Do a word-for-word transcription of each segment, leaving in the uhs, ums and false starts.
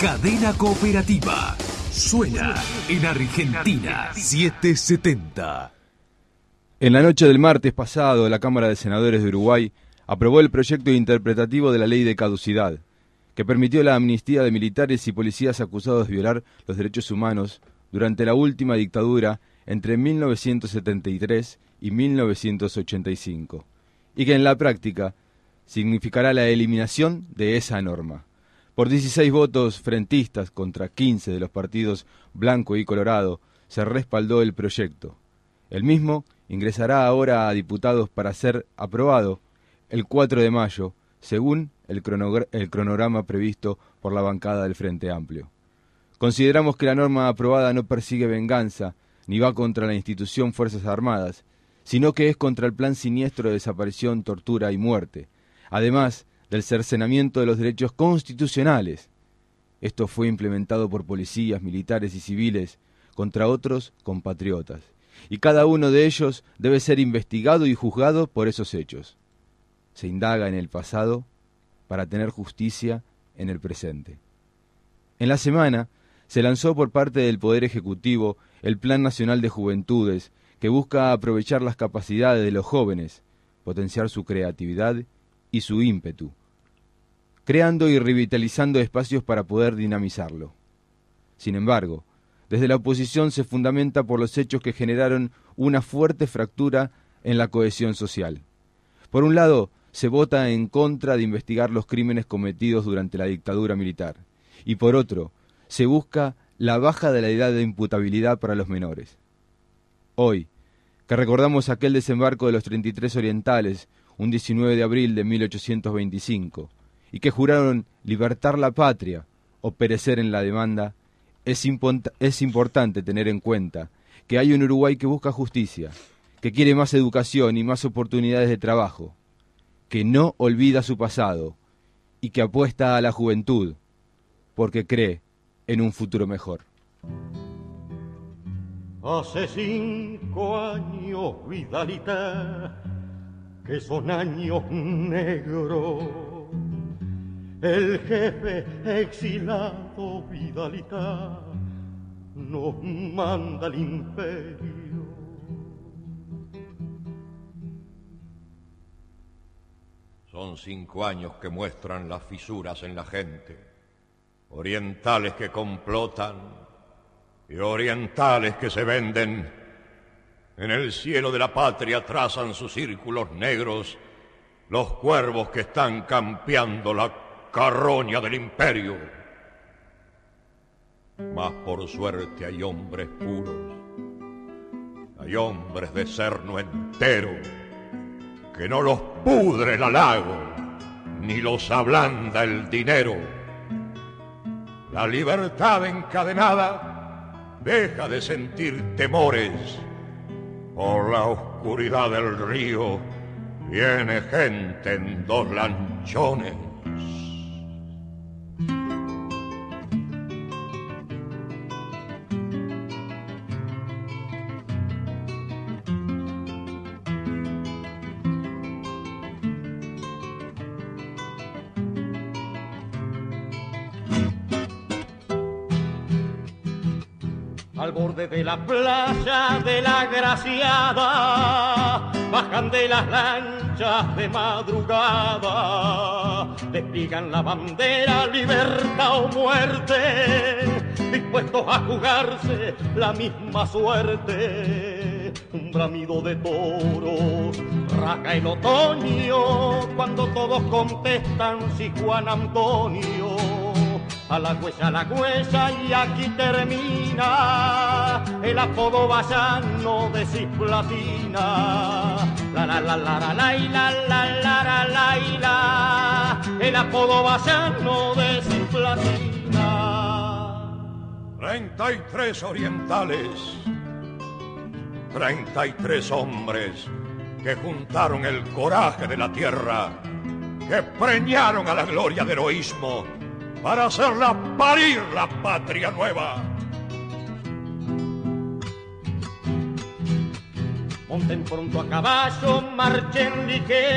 Cadena Cooperativa. Suena en Argentina setecientos setenta. En la noche del martes pasado, la Cámara de Senadores de Uruguay aprobó el proyecto interpretativo de la Ley de Caducidad, que permitió la amnistía de militares y policías acusados de violar los derechos humanos durante la última dictadura entre mil novecientos setenta y tres y mil novecientos ochenta y cinco, y que en la práctica significará la eliminación de esa norma. Por dieciséis votos frentistas contra quince de los partidos Blanco y Colorado, se respaldó el proyecto. El mismo ingresará ahora a diputados para ser aprobado el cuatro de mayo, según el, cronogra- el cronograma previsto por la bancada del Frente Amplio. Consideramos que la norma aprobada no persigue venganza, ni va contra la institución Fuerzas Armadas, sino que es contra el plan siniestro de desaparición, tortura y muerte, además del cercenamiento de los derechos constitucionales. Esto fue implementado por policías, militares y civiles contra otros compatriotas, y cada uno de ellos debe ser investigado y juzgado por esos hechos. Se indaga en el pasado para tener justicia en el presente. En la semana se lanzó por parte del Poder Ejecutivo el Plan Nacional de Juventudes, que busca aprovechar las capacidades de los jóvenes, potenciar su creatividad y su ímpetu, creando y revitalizando espacios para poder dinamizarlo. Sin embargo, desde la oposición se fundamenta por los hechos que generaron una fuerte fractura en la cohesión social. Por un lado, se vota en contra de investigar los crímenes cometidos durante la dictadura militar, y por otro, se busca la baja de la edad de imputabilidad para los menores. Hoy, que recordamos aquel desembarco de los treinta y tres orientales, un diecinueve de abril de mil ochocientos veinticinco, y que juraron libertar la patria o perecer en la demanda, es, impont- es importante tener en cuenta que hay un Uruguay que busca justicia, que quiere más educación y más oportunidades de trabajo, que no olvida su pasado y que apuesta a la juventud porque cree en un futuro mejor. Hace cinco años, Vidalita, que son años negros. El jefe exilado, Vidalita, nos manda al imperio. Son cinco años que muestran las fisuras en la gente, orientales que complotan y orientales que se venden. En el cielo de la patria trazan sus círculos negros los cuervos que están campeando la carroña del imperio. Mas por suerte hay hombres puros, hay hombres de cerno entero, que no los pudre el halago, ni los ablanda el dinero. La libertad encadenada deja de sentir temores. Por la oscuridad del río viene gente en dos lanchones. Al borde de la playa de la Graciada bajan de las lanchas de madrugada, despliegan la bandera, libertad o muerte, dispuestos a jugarse la misma suerte. Un bramido de toros rasga el otoño cuando todos contestan si Juan Antonio. A la huella, a la huella, y aquí termina el apodo vallano de Cisplatina. La la la la la la la la la la la la, el apodo vallano de Cisplatina. Treinta y tres orientales, treinta y tres hombres que juntaron el coraje de la tierra, que preñaron a la gloria de heroísmo para hacerla parir la patria nueva. Monten pronto a caballo, marchen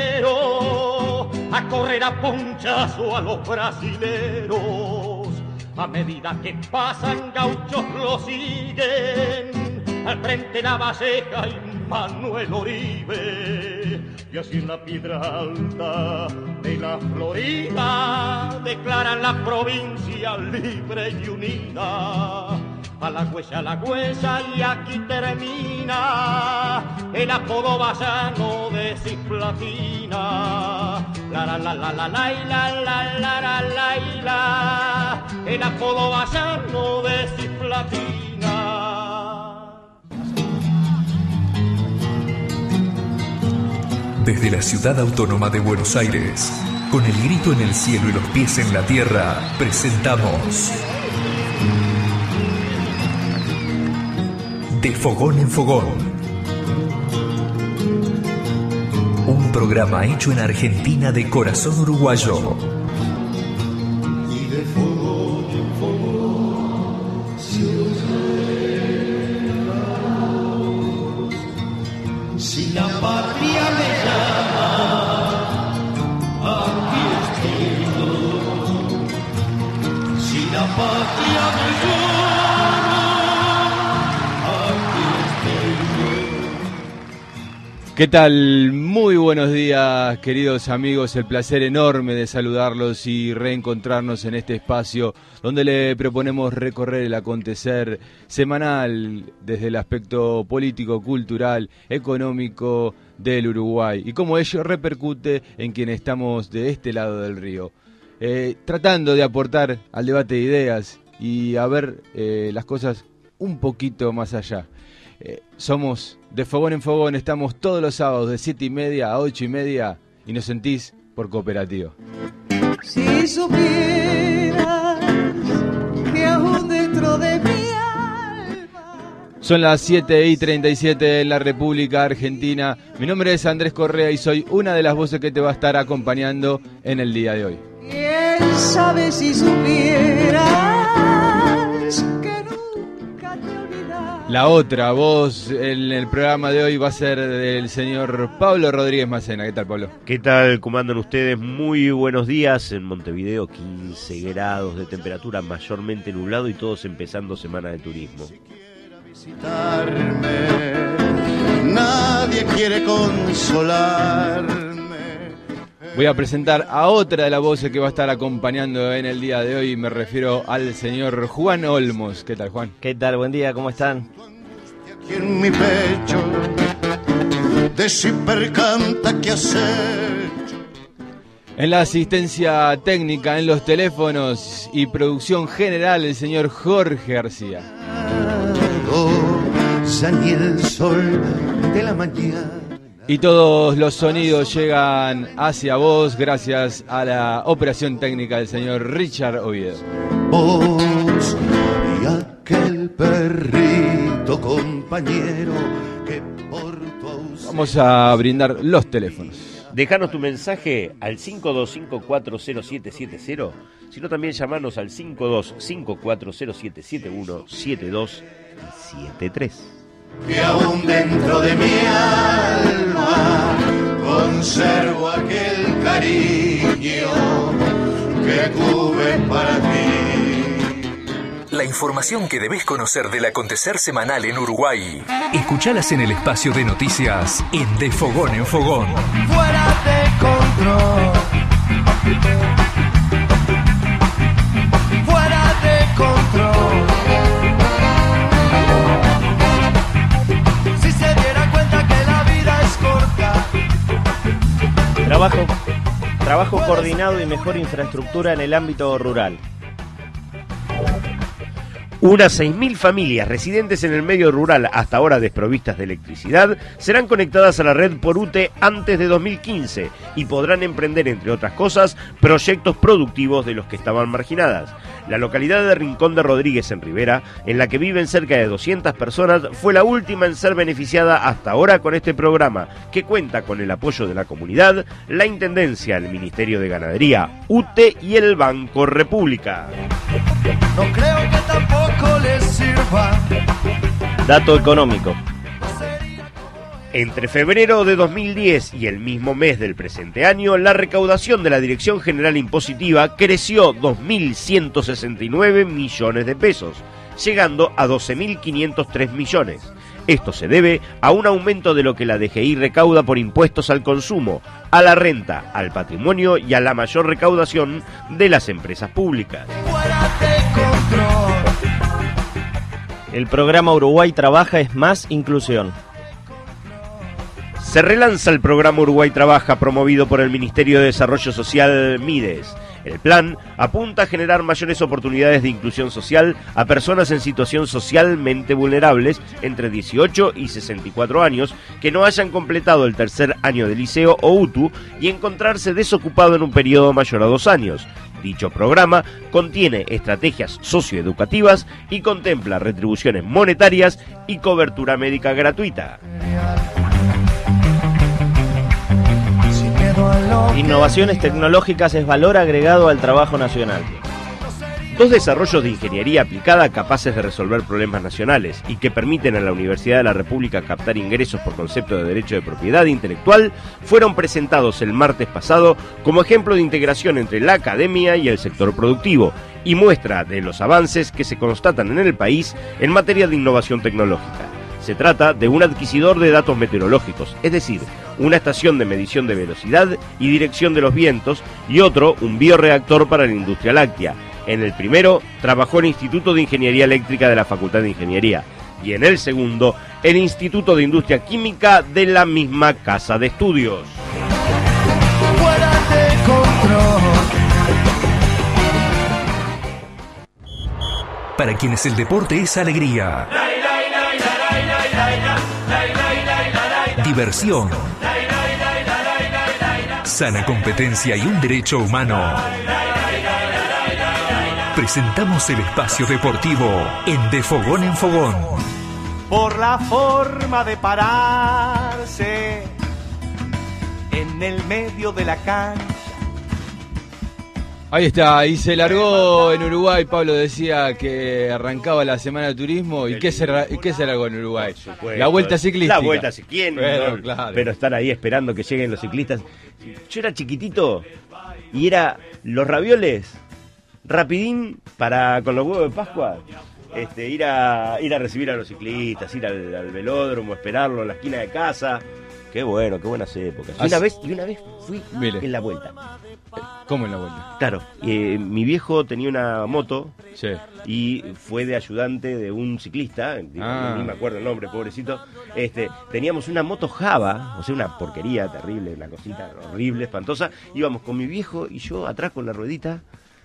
ligero, a correr a punchazo a los brasileros. A medida que pasan gauchos lo siguen, al frente La Valleja y Manuel Oribe. Y así en la piedra alta de la Florida declaran la provincia libre y unida. A la huella, a la huella y aquí termina el apodo vallano de Cisplatina. La la la la la la la la la la la la, el apodo vallano de Cisplatina. Desde la ciudad autónoma de Buenos Aires, con el grito en el cielo y los pies en la tierra, presentamos De Fogón en Fogón, un programa hecho en Argentina de corazón uruguayo. Y de fogón en fogón, si la patria me llama, aquí estoy. Si la patria me llama, aquí estoy. ¿Qué tal? Muy buenos días, queridos amigos. El placer enorme de saludarlos y reencontrarnos en este espacio donde le proponemos recorrer el acontecer semanal desde el aspecto político, cultural, económico del Uruguay y cómo ello repercute en quienes estamos de este lado del río. Eh, tratando de aportar al debate de ideas y a ver eh, las cosas un poquito más allá. Eh, somos De Fogón en Fogón, estamos todos los sábados de siete y media a ocho y media y nos sentís por Cooperativa. Si supieras que aún dentro de mi alma... Son las siete y treinta y siete en la República Argentina. Mi nombre es Andrés Correa y soy una de las voces que te va a estar acompañando en el día de hoy. ¿Quién sabe si supieras que nunca te olvidas? La otra voz en el programa de hoy va a ser del señor Pablo Rodríguez Macena. ¿Qué tal, Pablo? ¿Qué tal? ¿Cómo andan ustedes? Muy buenos días. En Montevideo, quince grados de temperatura, mayormente nublado y todos empezando semana de turismo. Nadie quiere consolarme. Voy a presentar a otra de las voces que va a estar acompañando en el día de hoy. Me refiero al señor Juan Olmos. ¿Qué tal, Juan? ¿Qué tal? Buen día, ¿cómo están? Aquí en mi pecho, de Zipper canta que has hecho. En la asistencia técnica, en los teléfonos y producción general, el señor Jorge García. Ya ni el sol de la mañana. Y todos los sonidos llegan hacia vos gracias a la operación técnica del señor Richard Oviedo. Vos y aquel perrito compañero que por tu ausencia... Vamos a brindar los teléfonos. Dejanos tu mensaje al cinco dos cinco cuatro cero siete siete cero, sino también llamarnos al cinco dos cinco cuatro cero siete siete uno siete dos siete tres. Que aún dentro de mi alma conservo aquel cariño que tuve para ti. La información que debés conocer del acontecer semanal en Uruguay. Escuchalas en el espacio de noticias en De Fogón en Fogón. Fuera de control. Fuera de control. Si se diera cuenta que la vida es corta. Trabajo, trabajo coordinado y mejor infraestructura en el ámbito rural. Unas seis mil familias residentes en el medio rural, hasta ahora desprovistas de electricidad, serán conectadas a la red por U T E antes de dos mil quince y podrán emprender, entre otras cosas, proyectos productivos de los que estaban marginadas. La localidad de Rincón de Rodríguez, en Rivera, en la que viven cerca de doscientas personas, fue la última en ser beneficiada hasta ahora con este programa, que cuenta con el apoyo de la comunidad, la Intendencia, el Ministerio de Ganadería, U T E y el Banco República. No creo que tampoco les sirva. Dato económico. Entre febrero de dos mil diez y el mismo mes del presente año, la recaudación de la Dirección General Impositiva creció dos mil ciento sesenta y nueve millones de pesos, llegando a doce mil quinientos tres millones. Esto se debe a un aumento de lo que la D G I recauda por impuestos al consumo, a la renta, al patrimonio y a la mayor recaudación de las empresas públicas. El programa Uruguay Trabaja es más inclusión. Se relanza el programa Uruguay Trabaja, promovido por el Ministerio de Desarrollo Social Mides. El plan apunta a generar mayores oportunidades de inclusión social a personas en situación socialmente vulnerables entre dieciocho y sesenta y cuatro años que no hayan completado el tercer año de liceo o U T U y encontrarse desocupado en un periodo mayor a dos años. Dicho programa contiene estrategias socioeducativas y contempla retribuciones monetarias y cobertura médica gratuita. Innovaciones tecnológicas es valor agregado al trabajo nacional. Dos desarrollos de ingeniería aplicada capaces de resolver problemas nacionales y que permiten a la Universidad de la República captar ingresos por concepto de derecho de propiedad intelectual fueron presentados el martes pasado como ejemplo de integración entre la academia y el sector productivo y muestra de los avances que se constatan en el país en materia de innovación tecnológica. Se trata de un adquisidor de datos meteorológicos, es decir, una estación de medición de velocidad y dirección de los vientos, y otro, un bioreactor para la industria láctea. En el primero, trabajó el Instituto de Ingeniería Eléctrica de la Facultad de Ingeniería, y en el segundo, el Instituto de Industria Química de la misma Casa de Estudios. Fuera de control. Para quienes el deporte es alegría, diversión, sana competencia y un derecho humano, presentamos el espacio deportivo en De Fogón en Fogón. Por la forma de pararse en el medio de la cancha. Ahí está, y se largó en Uruguay. Pablo decía que arrancaba la semana de turismo. ¿Y qué se, y qué se largó en Uruguay? La vuelta ciclística. La vuelta ciclística. Pero, no, claro. pero estar ahí esperando que lleguen los ciclistas. Yo era chiquitito y era los ravioles, rapidín para con los huevos de Pascua. Este, ir a ir a recibir a los ciclistas, ir al, al velódromo, esperarlo en la esquina de casa. Qué bueno, qué buenas épocas. Y una vez, y una vez fui Mire. en la vuelta. ¿Cómo en la vuelta? Claro, eh, mi viejo tenía una moto, sí, y fue de ayudante de un ciclista, ah. ni me acuerdo el nombre, pobrecito. Este, teníamos una moto Java, o sea, una porquería terrible, una cosita horrible, espantosa. Íbamos con mi viejo y yo atrás con la ruedita,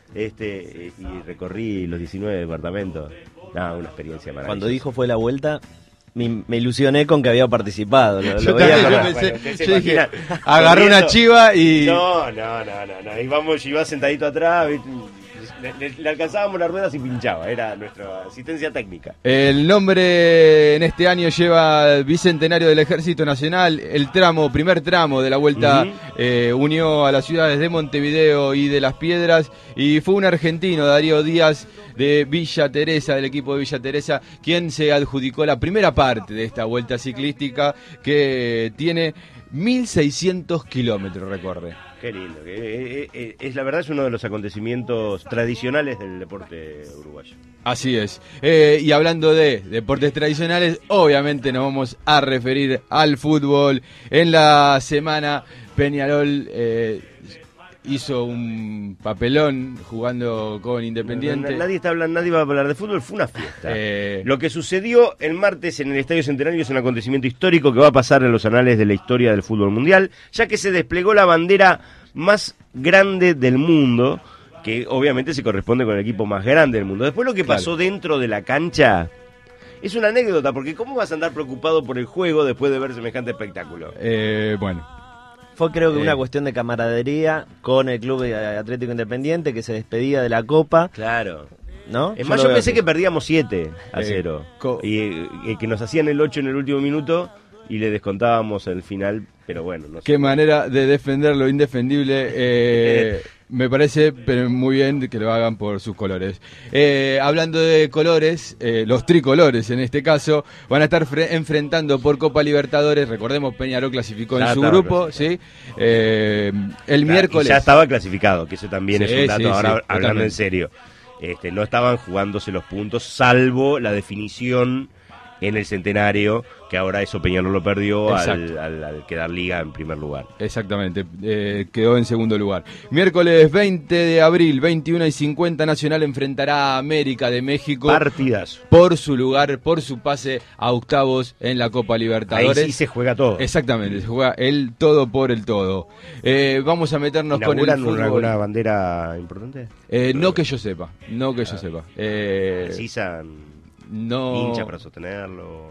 este, y recorrí los diecinueve departamentos. Nada, una experiencia maravillosa. Cuando dijo fue la vuelta, me, me ilusioné con que había participado. Lo, yo lo también, yo pensé, bueno, yo dije, agarró una chiva y... No, no, no, no, no. Íbamos, iba sentadito atrás, le, le, le alcanzábamos las ruedas y pinchaba, era nuestra asistencia técnica. El nombre en este año lleva el Bicentenario del Ejército Nacional. El tramo, primer tramo de la vuelta, uh-huh. eh, unió a las ciudades de Montevideo y de Las Piedras, y fue un argentino, Darío Díaz, de Villa Teresa, del equipo de Villa Teresa, quien se adjudicó la primera parte de esta vuelta ciclística, que tiene mil seiscientos kilómetros, recorre. Qué lindo, que es, es, es la verdad, es uno de los acontecimientos tradicionales del deporte uruguayo. Así es. Eh, y hablando de deportes tradicionales, obviamente nos vamos a referir al fútbol. En la semana, Peñarol eh, hizo un papelón jugando con Independiente. No, no, nadie está hablando, nadie va a hablar de fútbol, fue una fiesta. Eh... Lo que sucedió el martes en el Estadio Centenario es un acontecimiento histórico que va a pasar en los anales de la historia del fútbol mundial, ya que se desplegó la bandera más grande del mundo, que obviamente se corresponde con el equipo más grande del mundo. Después lo que pasó claro. dentro de la cancha es una anécdota, porque ¿cómo vas a andar preocupado por el juego después de ver semejante espectáculo? Eh, bueno. Fue creo que eh. una cuestión de camaradería con el Club Atlético Independiente, que se despedía de la Copa. Claro. ¿No? Es más, yo, yo pensé así. que perdíamos siete a cero. Eh, co- y eh, que nos hacían el ocho en el último minuto y le descontábamos el final, pero bueno. No sé. Qué manera de defender lo indefendible. Eh, Me parece pero muy bien que lo hagan por sus colores. Eh, hablando de colores, eh, los tricolores en este caso van a estar fre- enfrentando por Copa Libertadores. Recordemos, Peñarol clasificó Ya en su estaba grupo, ¿sí? Eh, el Claro, miércoles. y ya estaba clasificado, que eso también Sí, es un dato, sí, ahora sí, hablando totalmente. en serio. Este, no estaban jugándose los puntos, salvo la definición en el centenario, que ahora eso Peñarol lo perdió al, al, al quedar liga en primer lugar. Exactamente, eh, quedó en segundo lugar. Miércoles veinte de abril, veintiuna y cincuenta, Nacional enfrentará a América de México. Partidazo. Por su lugar, por su pase a octavos en la Copa Libertadores. Ahí sí se juega todo. Exactamente, se juega el todo por el todo. Eh, vamos a meternos con el ¿Inauguran fútbol. alguna bandera importante? Eh, no que yo sepa, no que yo sepa. Eh, ¿Precisan no, hinchas para sostenerlo?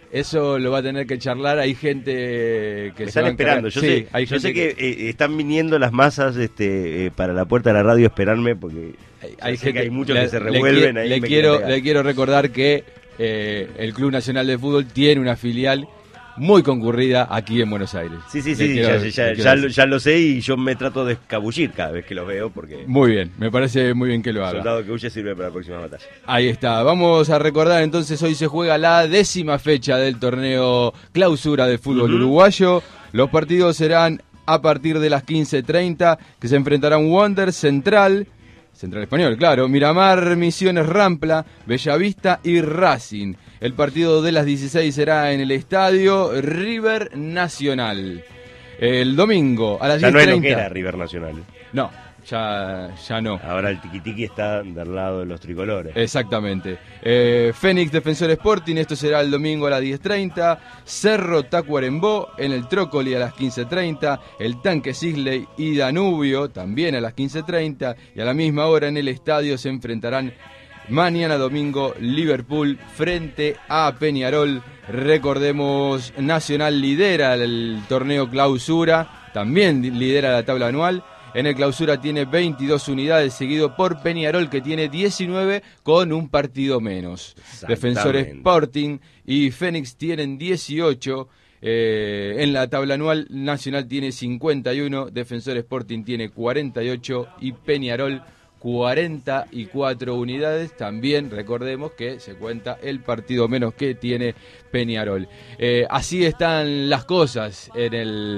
Eso lo va a tener que charlar. Hay gente que Me se están va a encargar- esperando. Yo Sí, sé, hay yo gente sé que, eh, están viniendo las masas este, eh, para la puerta de la radio a esperarme porque hay, hay, gente que hay muchos le- que se le revuelven qui- ahí. Le me quiero, quieren pegar. le quiero recordar que eh, el Club Nacional de Fútbol tiene una filial muy concurrida aquí en Buenos Aires. Sí, sí, Le sí, quiero- ya, le ya- quiero ya decir. lo, ya lo sé y yo me trato de escabullir cada vez que los veo porque Muy bien, me parece muy bien que lo el haga. soldado que huye sirve para la próxima batalla. Ahí está, vamos a recordar entonces, hoy se juega la décima fecha del torneo clausura de fútbol Ujú. uruguayo. Los partidos serán a partir de las quince treinta, que se enfrentarán Wander, Central, Central Español, claro, Miramar, Misiones, Rampla, Bellavista y Racing. El partido de las dieciséis será en el estadio River Nacional. El domingo a las Ya diez no es lo que treinta. era River Nacional. No, ya, ya no. Ahora el tiquitiqui está del lado de los tricolores. Exactamente. Eh, Fénix Defensor Sporting, esto será el domingo a las diez treinta. Cerro Tacuarembó en el Trócoli a las quince treinta. El Tanque Sisley y Danubio también a las quince treinta. Y a la misma hora en el estadio se enfrentarán mañana domingo Liverpool frente a Peñarol. Recordemos, Nacional lidera el torneo clausura, también lidera la tabla anual. En el clausura tiene veintidós unidades, seguido por Peñarol, que tiene diecinueve con un partido menos. Defensor Sporting y Fénix tienen dieciocho. Eh, en la tabla anual, Nacional tiene cincuenta y uno, Defensor Sporting tiene cuarenta y ocho y Peñarol cuarenta y cuatro unidades. También recordemos que se cuenta el partido menos que tiene Peñarol. Eh, así están las cosas en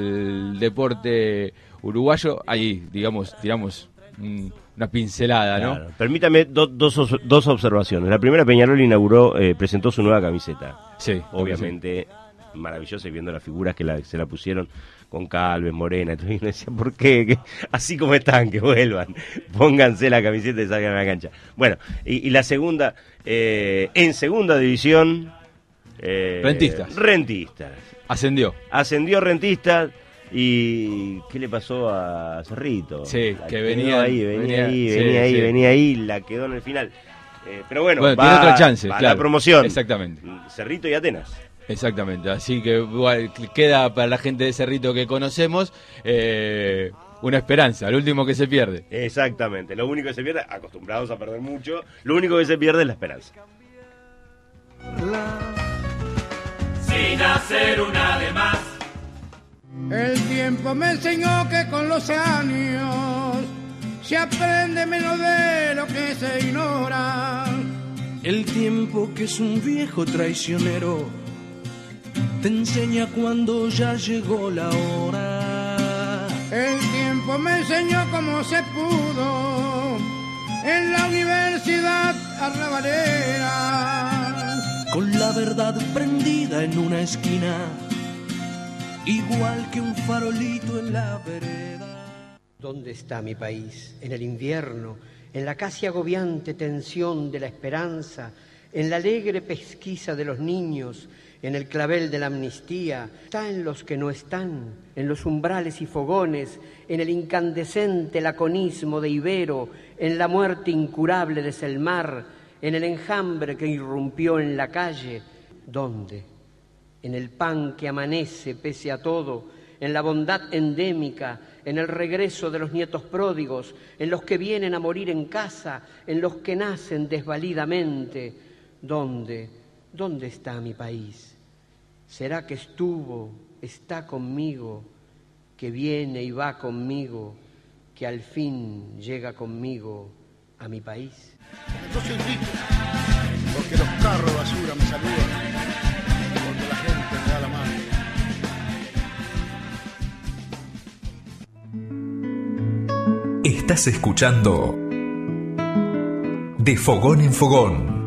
el deporte uruguayo. Ahí, digamos, tiramos mm, una pincelada, ¿no? Claro. Permítame do- dos, os- dos observaciones. La primera, Peñarol inauguró, eh, presentó su nueva camiseta. Sí, Obviamente maravillosa, y viendo las figuras que la- se la pusieron con Calves, Morena, y uno decía, ¿por qué? Que- así como están, que vuelvan, pónganse la camiseta y salgan a la cancha. Bueno, y, y la segunda, eh, en segunda división, eh, Rentistas. Rentistas. Ascendió. Ascendió Rentistas. ¿Y qué le pasó a Cerrito? Sí, La que quedó venía- ahí, venía, venía- ahí, sí, venía ahí, sí. venía ahí, la quedó en el final. Eh, pero bueno, Bueno, va, tiene otra chance, va a claro. la promoción. Exactamente. Cerrito y Atenas. Exactamente, así que igual, queda para la gente de Cerrito que conocemos eh, una esperanza, el último que se pierde. Exactamente, lo único que se pierde, acostumbrados a perder mucho, lo único que se pierde es la esperanza. Sin hacer una de más. El tiempo me enseñó que con los años se aprende menos de lo que se ignora. El tiempo, que es un viejo traicionero, te enseña cuando ya llegó la hora. El tiempo me enseñó cómo se pudo en la universidad arrabalera. Con la verdad prendida en una esquina, igual que un farolito en la vereda. ¿Dónde está mi país? En el invierno, en la casi agobiante tensión de la esperanza, en la alegre pesquisa de los niños, en el clavel de la amnistía. Está en los que no están, en los umbrales y fogones, en el incandescente laconismo de Ibero, en la muerte incurable de Selmar, en el enjambre que irrumpió en la calle. ¿Dónde? En el pan que amanece pese a todo, en la bondad endémica, en el regreso de los nietos pródigos, en los que vienen a morir en casa, en los que nacen desvalidamente. ¿Dónde? ¿Dónde está mi país? ¿Será que estuvo, está conmigo, que viene y va conmigo, que al fin llega conmigo a mi país. Yo soy rico, porque los carros de basura me saludan, porque la gente me da la mano. Estás escuchando De Fogón en Fogón.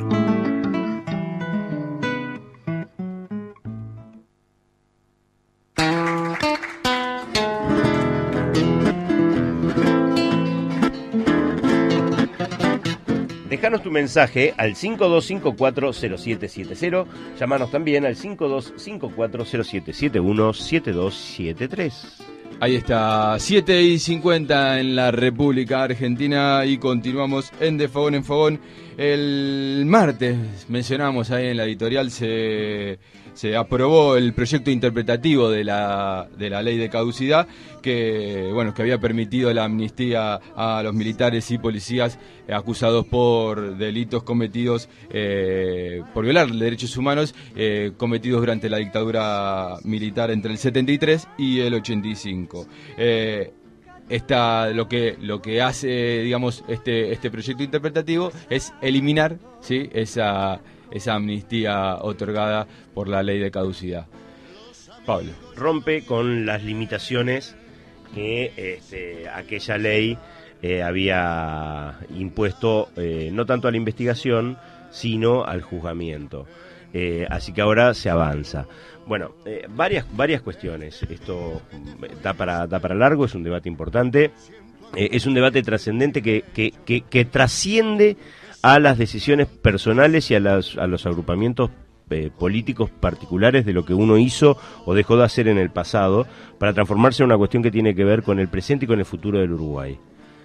Dejanos tu mensaje al cinco dos cinco cuatro cero siete siete cero. Llamanos también al cinco dos cinco cuatro cero siete siete uno siete dos siete tres. Ahí está, siete y cincuenta en la República Argentina y continuamos en De Fogón en Fogón. El martes, mencionamos ahí en la editorial, se, se aprobó el proyecto interpretativo de la, de la ley de caducidad que, bueno, que había permitido la amnistía a los militares y policías acusados por delitos cometidos, eh, por violar derechos humanos, eh, cometidos durante la dictadura militar entre el setenta y tres y el ochenta y cinco. Eh, Esta, lo que lo que hace, digamos, este este proyecto interpretativo es eliminar, ¿sí?, esa esa amnistía otorgada por la ley de caducidad. Pablo. Rompe con las limitaciones que este, aquella ley eh, había impuesto, eh, no tanto a la investigación, sino al juzgamiento. Eh, así que ahora se avanza. Bueno, eh, varias varias cuestiones. Esto da para da para largo, es un debate importante, eh, es un debate trascendente que, que, que, que trasciende a las decisiones personales y a, las, a los agrupamientos eh, políticos particulares de lo que uno hizo o dejó de hacer en el pasado para transformarse en una cuestión que tiene que ver con el presente y con el futuro del Uruguay.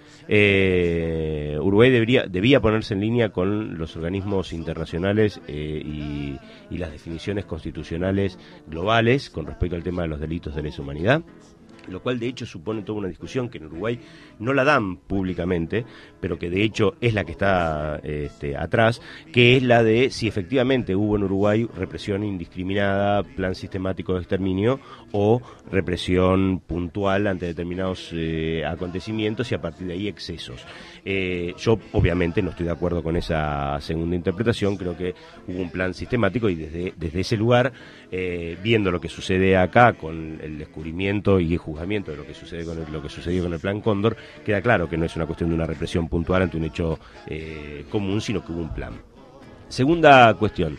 Eh, Uruguay debería, debía ponerse en línea con los organismos internacionales eh, y, y las definiciones constitucionales globales con respecto al tema de los delitos de lesa humanidad, lo cual de hecho supone toda una discusión que en Uruguay no la dan públicamente, pero que de hecho es la que está este, atrás, que es la de si efectivamente hubo en Uruguay represión indiscriminada, plan sistemático de exterminio o represión puntual ante determinados eh, acontecimientos y a partir de ahí excesos. Eh, yo obviamente no estoy de acuerdo con esa segunda interpretación, creo que hubo un plan sistemático y desde, desde ese lugar, eh, viendo lo que sucede acá con el descubrimiento y el juzgamiento de lo que sucede con el, lo que sucedió con el Plan Cóndor, queda claro que no es una cuestión de una represión puntual ante un hecho eh, común, sino que hubo un plan. Segunda cuestión,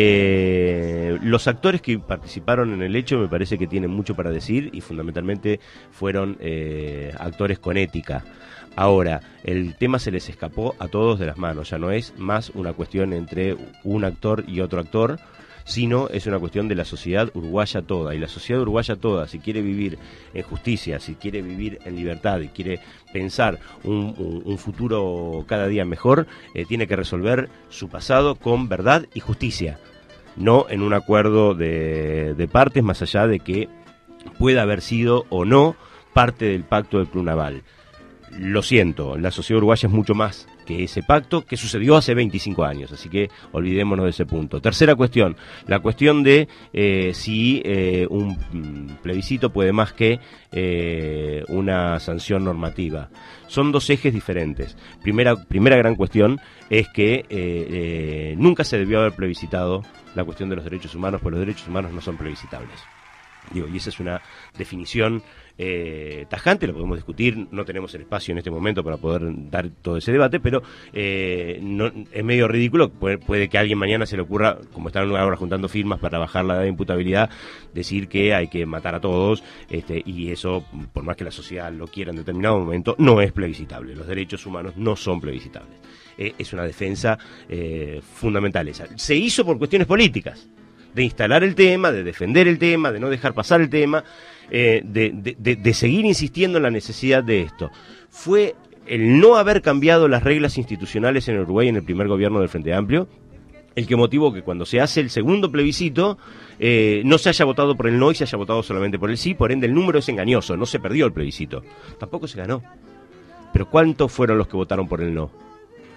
eh, los actores que participaron en el hecho me parece que tienen mucho para decir y fundamentalmente fueron eh, actores con ética. Ahora, el tema se les escapó a todos de las manos, ya no es más una cuestión entre un actor y otro actor, sino es una cuestión de la sociedad uruguaya toda, y la sociedad uruguaya toda, si quiere vivir en justicia, si quiere vivir en libertad y quiere pensar un, un, un futuro cada día mejor, eh, tiene que resolver su pasado con verdad y justicia, no en un acuerdo de, de partes, más allá de que pueda haber sido o no parte del pacto del Club Naval. Lo siento, la sociedad uruguaya es mucho más que ese pacto que sucedió hace veinticinco años, así que olvidémonos de ese punto. Tercera cuestión, la cuestión de eh, si eh, un plebiscito puede más que eh, una sanción normativa. Son dos ejes diferentes. Primera, primera gran cuestión es que eh, eh, nunca se debió haber plebiscitado la cuestión de los derechos humanos, porque los derechos humanos no son plebiscitables. Digo, y esa es una definición eh, tajante, lo podemos discutir, no tenemos el espacio en este momento para poder dar todo ese debate, pero eh, no, es medio ridículo, puede, puede que a alguien mañana se le ocurra, como están ahora juntando firmas para bajar la edad de imputabilidad, decir que hay que matar a todos, este, y eso, por más que la sociedad lo quiera en determinado momento, no es plebiscitable, los derechos humanos no son plebiscitables. Eh, es una defensa eh, fundamental esa. Se hizo por cuestiones políticas, de instalar el tema, de defender el tema, de no dejar pasar el tema, eh, de, de, de, de seguir insistiendo en la necesidad de esto. Fue el no haber cambiado las reglas institucionales en Uruguay en el primer gobierno del Frente Amplio el que motivó que cuando se hace el segundo plebiscito eh, no se haya votado por el no y se haya votado solamente por el sí, por ende el número es engañoso, no se perdió el plebiscito, tampoco se ganó. Pero ¿cuántos fueron los que votaron por el no?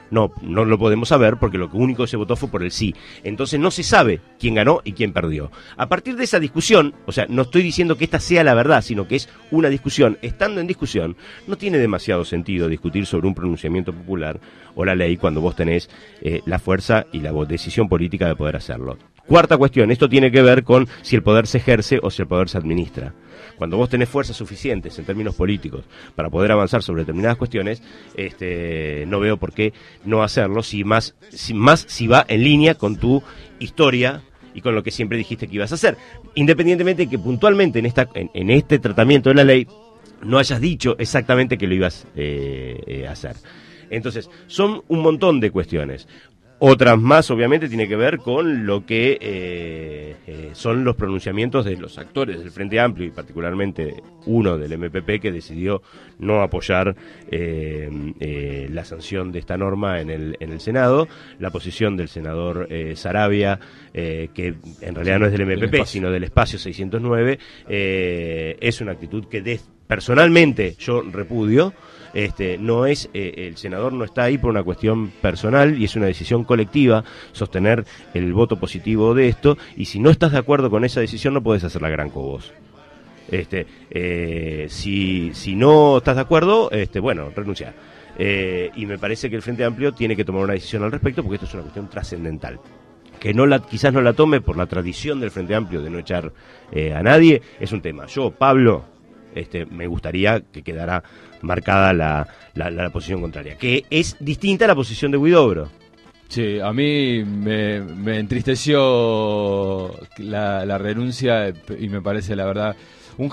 No, no lo podemos saber porque lo único que se votó fue por el sí. Entonces no se sabe quién ganó y quién perdió. A partir de esa discusión, o sea, no estoy diciendo que esta sea la verdad, sino que es una discusión. Estando en discusión, no tiene demasiado sentido discutir sobre un pronunciamiento popular o la ley cuando vos tenés eh, la fuerza y la decisión política de poder hacerlo. Cuarta cuestión, esto tiene que ver con si el poder se ejerce o si el poder se administra. Cuando vos tenés fuerzas suficientes en términos políticos para poder avanzar sobre determinadas cuestiones, este, no veo por qué no hacerlo, si más, si más si va en línea con tu historia y con lo que siempre dijiste que ibas a hacer. Independientemente de que puntualmente en, esta, en, en este tratamiento de la ley no hayas dicho exactamente que lo ibas eh, eh, a hacer. Entonces, son un montón de cuestiones. Otras más, obviamente, tiene que ver con lo que eh, eh, son los pronunciamientos de los actores del Frente Amplio y particularmente uno del M P P que decidió no apoyar eh, eh, la sanción de esta norma en el, en el Senado. La posición del senador eh, Saravia, eh, que en realidad no es del M P P, sino del Espacio seiscientos nueve, eh, es una actitud que de, personalmente yo repudio. Este, no es eh, el senador no está ahí por una cuestión personal y es una decisión colectiva sostener el voto positivo de esto, y si no estás de acuerdo con esa decisión no podés hacer la gran cobos. Este, eh, si, si no estás de acuerdo, este, bueno, renunciar. Eh, y me parece que el Frente Amplio tiene que tomar una decisión al respecto porque esto es una cuestión trascendental. Que no la, quizás no la tome por la tradición del Frente Amplio de no echar eh, a nadie, es un tema. Yo, Pablo, este, me gustaría que quedara marcada la, la, la posición contraria, que es distinta a la posición de Huidobro. Sí, a mí me, me entristeció la, la renuncia y me parece, la verdad, un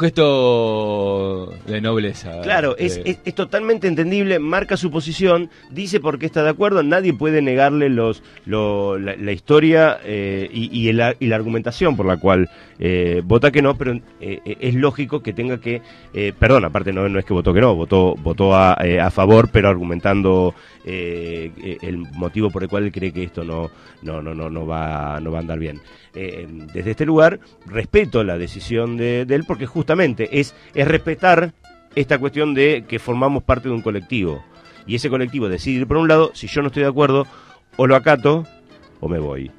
gesto de nobleza. Claro, de... es, es, es totalmente entendible, marca su posición, dice por qué está de acuerdo, nadie puede negarle los lo, la, la historia eh, y, y, el, y la argumentación por la cual eh, vota que no, pero eh, es lógico que tenga que, eh, perdón, aparte no, no es que votó que no, votó, votó a, eh, a favor, pero argumentando eh, el motivo por el cual él cree que esto no, no, no, no, no, va, no va a andar bien. Eh, desde este lugar respeto la decisión de, de él porque justamente es, es respetar esta cuestión de que formamos parte de un colectivo y ese colectivo decide ir por un lado. Si yo no estoy de acuerdo, o lo acato o me voy.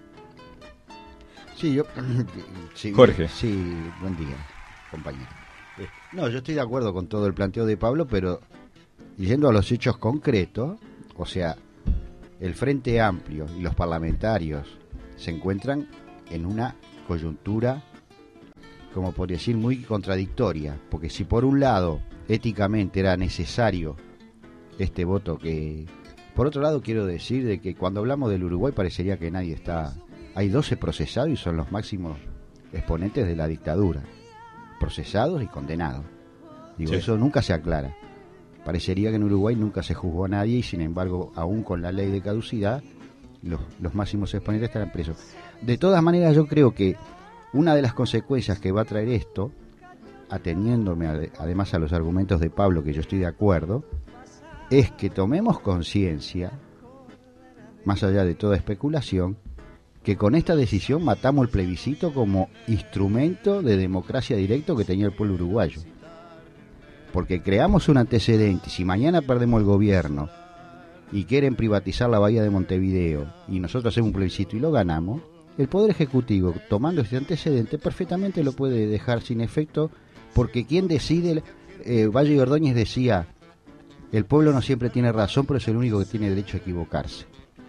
Sí, yo sí, Jorge. Sí, buen día, compañero. No, yo estoy de acuerdo con todo el planteo de Pablo, pero yendo a los hechos concretos, o sea, el Frente Amplio y los parlamentarios se encuentran en una coyuntura, como por decir, muy contradictoria, porque si por un lado éticamente era necesario este voto, que por otro lado quiero decir de que cuando hablamos del Uruguay parecería que nadie está, hay doce procesados y son los máximos exponentes de la dictadura, procesados y condenados, digo, sí. Eso nunca se aclara, parecería que en Uruguay nunca se juzgó a nadie y sin embargo aún con la ley de caducidad los, los máximos exponentes estarán presos. De todas maneras, yo creo que una de las consecuencias que va a traer esto, ateniéndome a, además a los argumentos de Pablo, que yo estoy de acuerdo, es que tomemos conciencia, más allá de toda especulación, que con esta decisión matamos el plebiscito como instrumento de democracia directo que tenía el pueblo uruguayo. Porque creamos un antecedente, si mañana perdemos el gobierno y quieren privatizar la bahía de Montevideo y nosotros hacemos un plebiscito y lo ganamos, el Poder Ejecutivo, tomando este antecedente, perfectamente lo puede dejar sin efecto, porque quien decide, eh, Valle y Ordóñez decía, el pueblo no siempre tiene razón, pero es el único que tiene derecho a equivocarse.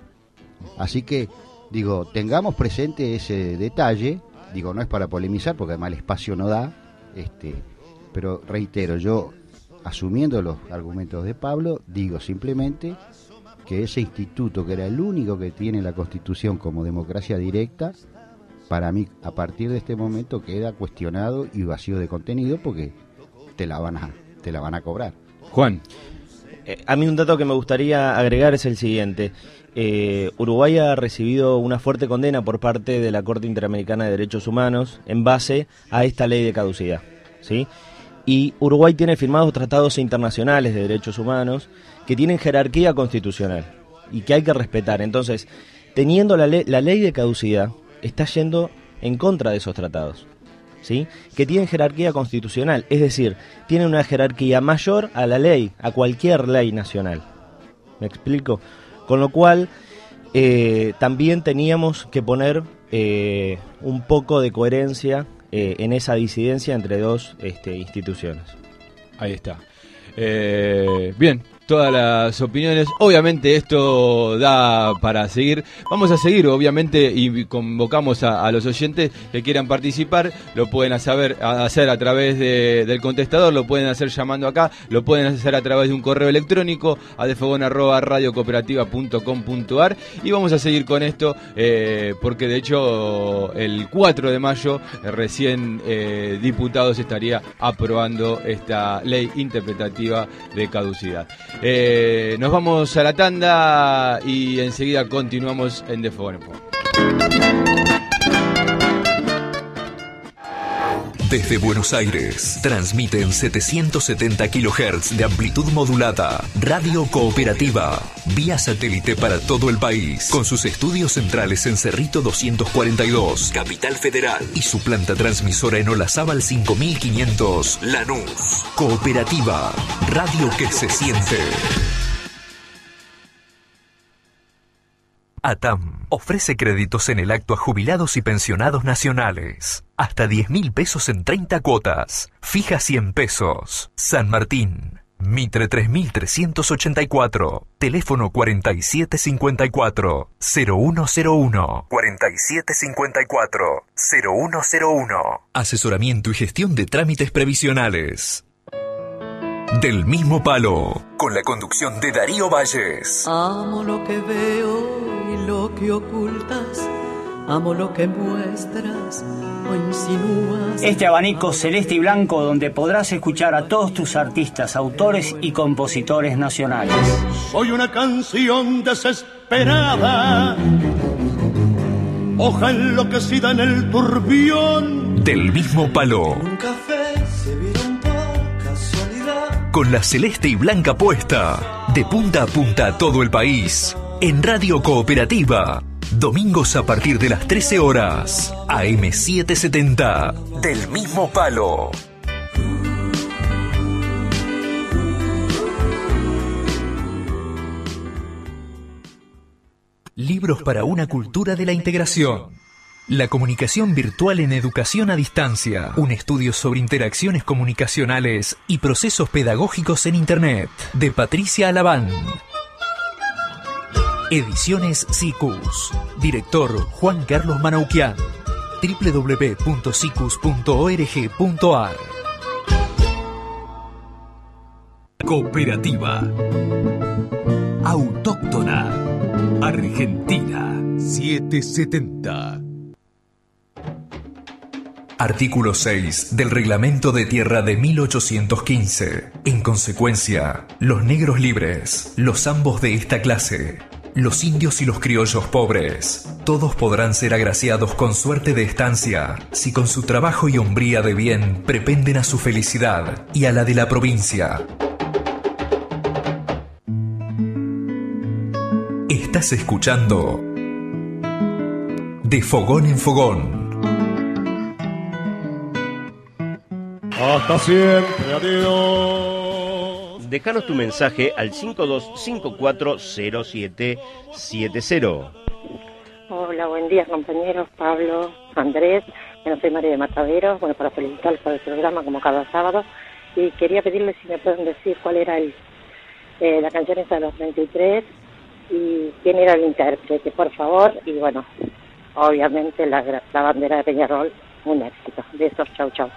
Así que, digo, tengamos presente ese detalle, digo, no es para polemizar, porque además el espacio no da, este, pero reitero, yo, asumiendo los argumentos de Pablo, digo simplemente que ese instituto, que era el único que tiene la Constitución como democracia directa, para mí, a partir de este momento queda cuestionado y vacío de contenido porque te la van a, te la van a cobrar. Juan. Eh, a mí un dato que me gustaría agregar es el siguiente. Eh, Uruguay ha recibido una fuerte condena por parte de la Corte Interamericana de Derechos Humanos en base a esta ley de caducidad, ¿sí? Y Uruguay tiene firmados tratados internacionales de derechos humanos que tienen jerarquía constitucional y que hay que respetar. Entonces, teniendo la, le- la ley de caducidad, está yendo en contra de esos tratados, ¿sí? Que tienen jerarquía constitucional, es decir, tienen una jerarquía mayor a la ley, a cualquier ley nacional. ¿Me explico? Con lo cual, eh, también teníamos que poner eh, un poco de coherencia eh, en esa disidencia entre dos este, instituciones. Ahí está. Eh, bien, todas las opiniones. Obviamente esto da para seguir. Vamos a seguir, obviamente, y convocamos a, a los oyentes que quieran participar. Lo pueden hacer a, hacer a través de, del contestador, lo pueden hacer llamando acá, lo pueden hacer a través de un correo electrónico a defogón arroba radio cooperativa punto com punto ar. Y vamos a seguir con esto eh, porque de hecho el cuatro de mayo eh, recién eh, diputados estaría aprobando esta ley interpretativa de caducidad. Eh, nos vamos a la tanda y enseguida continuamos en De Fogón en Fogón. Desde Buenos Aires, transmite en setecientos setenta kilohertz de amplitud modulada, Radio Cooperativa, vía satélite para todo el país, con sus estudios centrales en Cerrito doscientos cuarenta y dos, Capital Federal, y su planta transmisora en Olazábal cinco mil quinientos, Lanús. Cooperativa, radio que se siente. ATAM ofrece créditos en el acto a jubilados y pensionados nacionales. Hasta diez mil pesos en treinta cuotas. Fija cien pesos. San Martín. Mitre tres mil trescientos ochenta y cuatro. Teléfono cuarenta y siete cincuenta y cuatro, cero uno cero uno. cuarenta y siete cincuenta y cuatro, cero uno cero uno. Asesoramiento y gestión de trámites previsionales. Del mismo palo, con la conducción de Darío Valles. Amo lo que veo y lo que ocultas, amo lo que muestras o insinúas. Este abanico celeste y blanco donde podrás escuchar a todos tus artistas, autores y compositores nacionales. Soy una canción desesperada, hoja enloquecida en el turbión. Del mismo palo. Un café se vieron por casualidad. Con la celeste y blanca puesta, de punta a punta a todo el país, en Radio Cooperativa, domingos a partir de las trece horas, A M setecientos setenta, del mismo palo. Libros para una cultura de la integración. La comunicación virtual en educación a distancia. Un estudio sobre interacciones comunicacionales y procesos pedagógicos en Internet. De Patricia Alaván. Ediciones Sicus. Director Juan Carlos Manauquian. doble u doble u doble u punto sicus punto org punto ar. Cooperativa. Autóctona. Argentina. setecientos setenta. Artículo seis del Reglamento de Tierra de mil ochocientos quince. En consecuencia, los negros libres, los ambos de esta clase, los indios y los criollos pobres, todos podrán ser agraciados con suerte de estancia, si con su trabajo y hombría de bien prependen a su felicidad y a la de la provincia. Estás escuchando De Fogón en Fogón. Hasta siempre, adiós. Déjanos tu mensaje al cinco dos cinco cuatro cero siete siete cero. Hola, buen día compañeros, Pablo, Andrés, bueno, soy María de Mataderos, bueno, para felicitarles por el programa como cada sábado, y quería pedirles si me pueden decir cuál era el eh, la canción esa de los treinta y tres y quién era el intérprete, por favor, y bueno, obviamente la, la bandera de Peñarol, un éxito. Besos, chau, chau.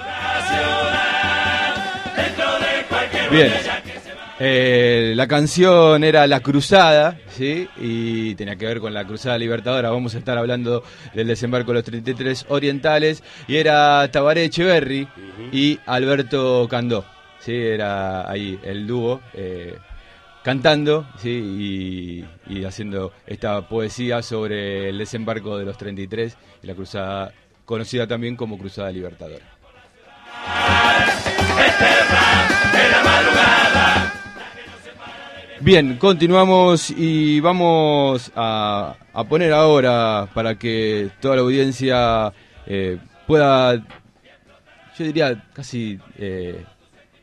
Bien, eh, la canción era La Cruzada, ¿sí? Y tenía que ver con la Cruzada Libertadora. Vamos a estar hablando del desembarco de los treinta y tres orientales. Y era Tabaré Echeverri y Alberto Candó, ¿sí? Era ahí el dúo eh, cantando, ¿sí? Y, y haciendo esta poesía sobre el desembarco de los treinta y tres y la Cruzada, conocida también como Cruzada Libertadora. Bien, continuamos y vamos a, a poner ahora para que toda la audiencia eh, pueda, yo diría, casi eh,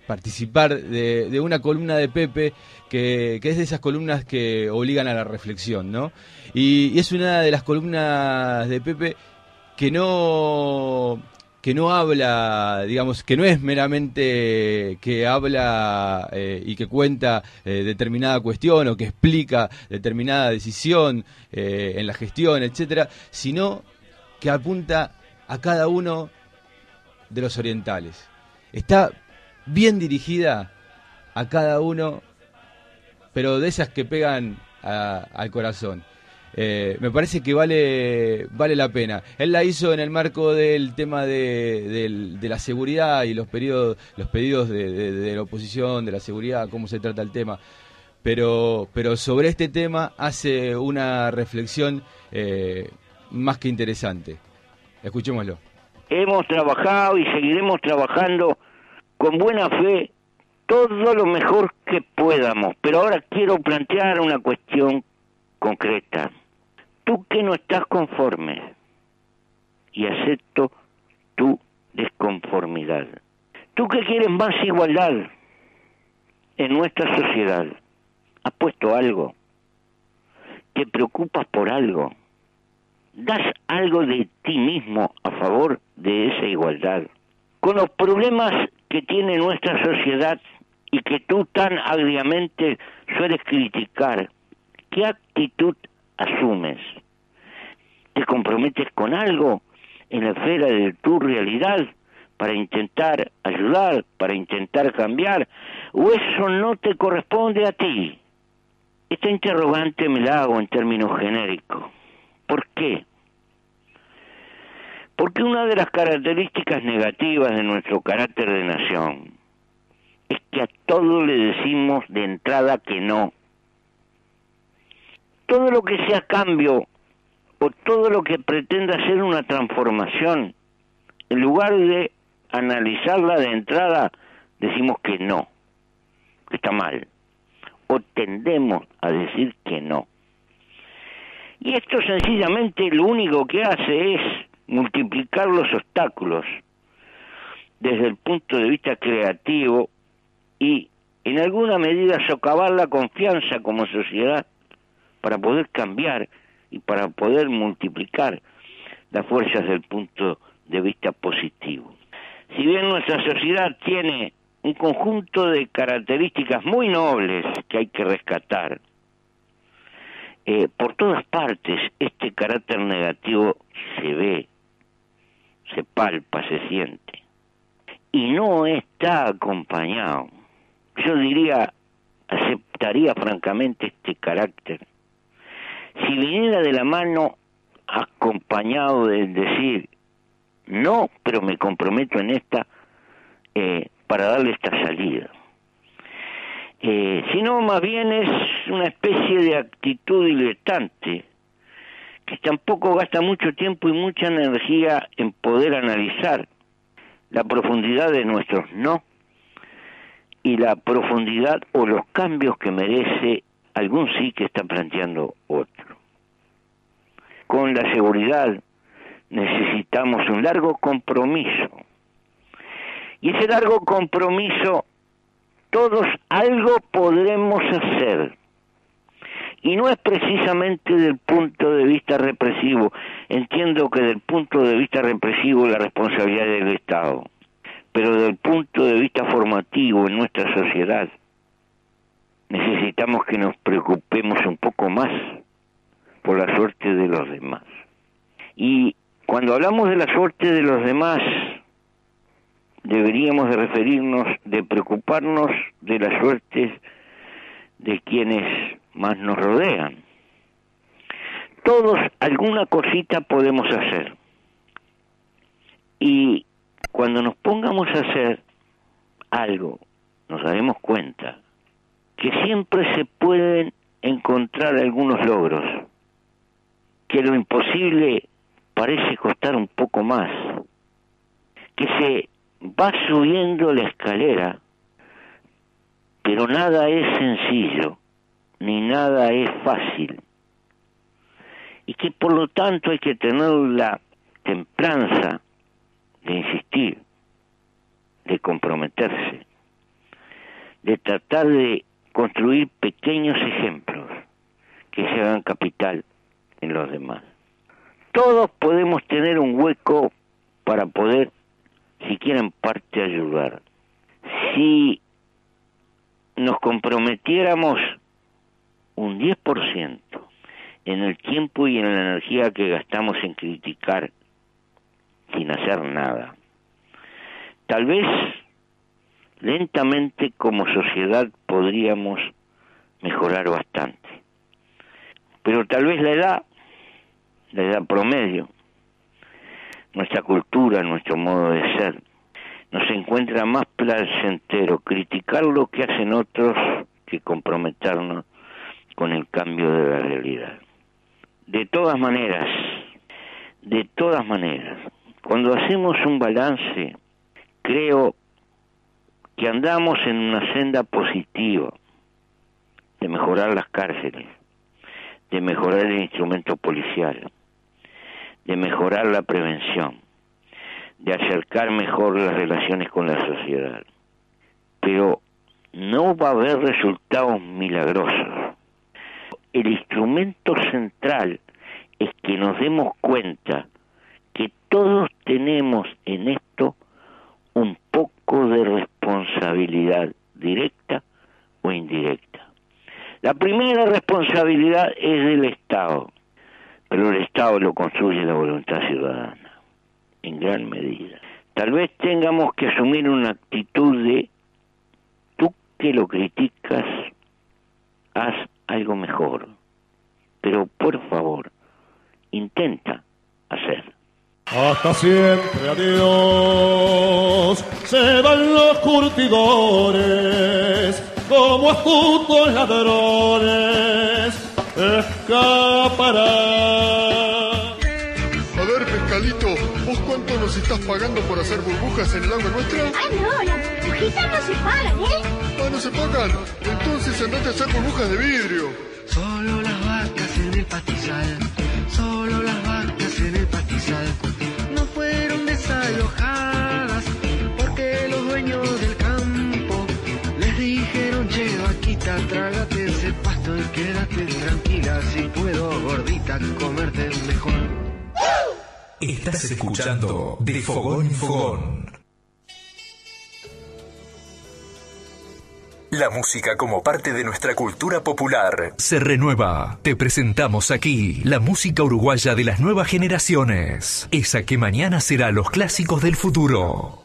participar de, de una columna de Pepe que, que es de esas columnas que obligan a la reflexión, ¿no? Y, y es una de las columnas de Pepe que no que no habla, digamos, que no es meramente que habla eh, y que cuenta eh, determinada cuestión o que explica determinada decisión eh, en la gestión, etcétera, sino que apunta a cada uno de los orientales. Está bien dirigida a cada uno, pero de esas que pegan a, al corazón. Eh, me parece que vale vale la pena. Él la hizo en el marco del tema de, de, de la seguridad y los pedidos los pedidos de, de, de la oposición, de la seguridad, cómo se trata el tema. Pero pero sobre este tema hace una reflexión eh, más que interesante. Escuchémoslo. Hemos trabajado y seguiremos trabajando con buena fe todo lo mejor que podamos, pero ahora quiero plantear una cuestión concreta. Tú que no estás conforme, y acepto tu desconformidad. Tú que quieres más igualdad en nuestra sociedad, ¿has puesto algo? ¿Te preocupas por algo? ¿Das algo de ti mismo a favor de esa igualdad? Con los problemas que tiene nuestra sociedad y que tú tan agriamente sueles criticar, ¿qué actitud asumes? ¿Te comprometes con algo en la esfera de tu realidad para intentar ayudar, para intentar cambiar? ¿O eso no te corresponde a ti? Esta interrogante me la hago en términos genéricos. ¿Por qué? Porque una de las características negativas de nuestro carácter de nación es que a todo le decimos de entrada que no. Todo lo que sea cambio o todo lo que pretenda ser una transformación, en lugar de analizarla de entrada, decimos que no, que está mal, o tendemos a decir que no. Y esto sencillamente lo único que hace es multiplicar los obstáculos desde el punto de vista creativo y en alguna medida socavar la confianza como sociedad para poder cambiar y para poder multiplicar las fuerzas del punto de vista positivo. Si bien nuestra sociedad tiene un conjunto de características muy nobles que hay que rescatar, eh, por todas partes este carácter negativo se ve, se palpa, se siente, y no está acompañado. Yo diría, aceptaría francamente este carácter si viniera de la mano acompañado de decir no, pero me comprometo en esta eh, para darle esta salida. Eh, si no, más bien es una especie de actitud diletante que tampoco gasta mucho tiempo y mucha energía en poder analizar la profundidad de nuestros no y la profundidad o los cambios que merece algún sí que está planteando otro. Con la seguridad necesitamos un largo compromiso. Y ese largo compromiso, todos algo podremos hacer. Y no es precisamente del punto de vista represivo. Entiendo que del punto de vista represivo la responsabilidad es del Estado. Pero desde el punto de vista formativo en nuestra sociedad, necesitamos que nos preocupemos un poco más por la suerte de los demás. Y cuando hablamos de la suerte de los demás, deberíamos de referirnos, de preocuparnos de la suerte de quienes más nos rodean. Todos alguna cosita podemos hacer. Y cuando nos pongamos a hacer algo, nos daremos cuenta que siempre se pueden encontrar algunos logros, que lo imposible parece costar un poco más, que se va subiendo la escalera, pero nada es sencillo, ni nada es fácil, y que por lo tanto hay que tener la templanza de insistir, de comprometerse, de tratar de construir pequeños ejemplos que se hagan capital en los demás. Todos podemos tener un hueco para poder, siquiera en parte, ayudar. Si nos comprometiéramos un diez por ciento en el tiempo y en la energía que gastamos en criticar sin hacer nada, tal vez lentamente como sociedad podríamos mejorar bastante. Pero tal vez la edad, la edad promedio, nuestra cultura, nuestro modo de ser, nos encuentra más placentero criticar lo que hacen otros que comprometernos con el cambio de la realidad. De todas maneras, de todas maneras, cuando hacemos un balance, creo que andamos en una senda positiva de mejorar las cárceles, de mejorar el instrumento policial, de mejorar la prevención, de acercar mejor las relaciones con la sociedad. Pero no va a haber resultados milagrosos. El instrumento central es que nos demos cuenta que todos tenemos en esto un poco de responsabilidad directa o indirecta. La primera responsabilidad es del Estado, pero el Estado lo construye la voluntad ciudadana, en gran medida. Tal vez tengamos que asumir una actitud de, tú que lo criticas, haz algo mejor, pero por favor, intenta hacer. Hasta siempre, adiós, se van los curtidores, como astutos ladrones, escaparán. A ver, pescadito, ¿vos cuánto nos estás pagando por hacer burbujas en el agua nuestra? Ah, no, las burbujitas no se pagan, ¿eh? Ah, ¿no se pagan? Entonces andate a hacer burbujas de vidrio. Solo las vacas en el pastizal, solo las vacas en el pastizal. No fueron desalojadas porque los dueños del campo les dijeron, che, vaquita, trágate ese pasto y quédate tranquila, si puedo, gordita, comerte mejor. Estás escuchando De Fogón en Fogón. La música como parte de nuestra cultura popular se renueva. Te presentamos aquí la música uruguaya de las nuevas generaciones. Esa que mañana será los clásicos del futuro.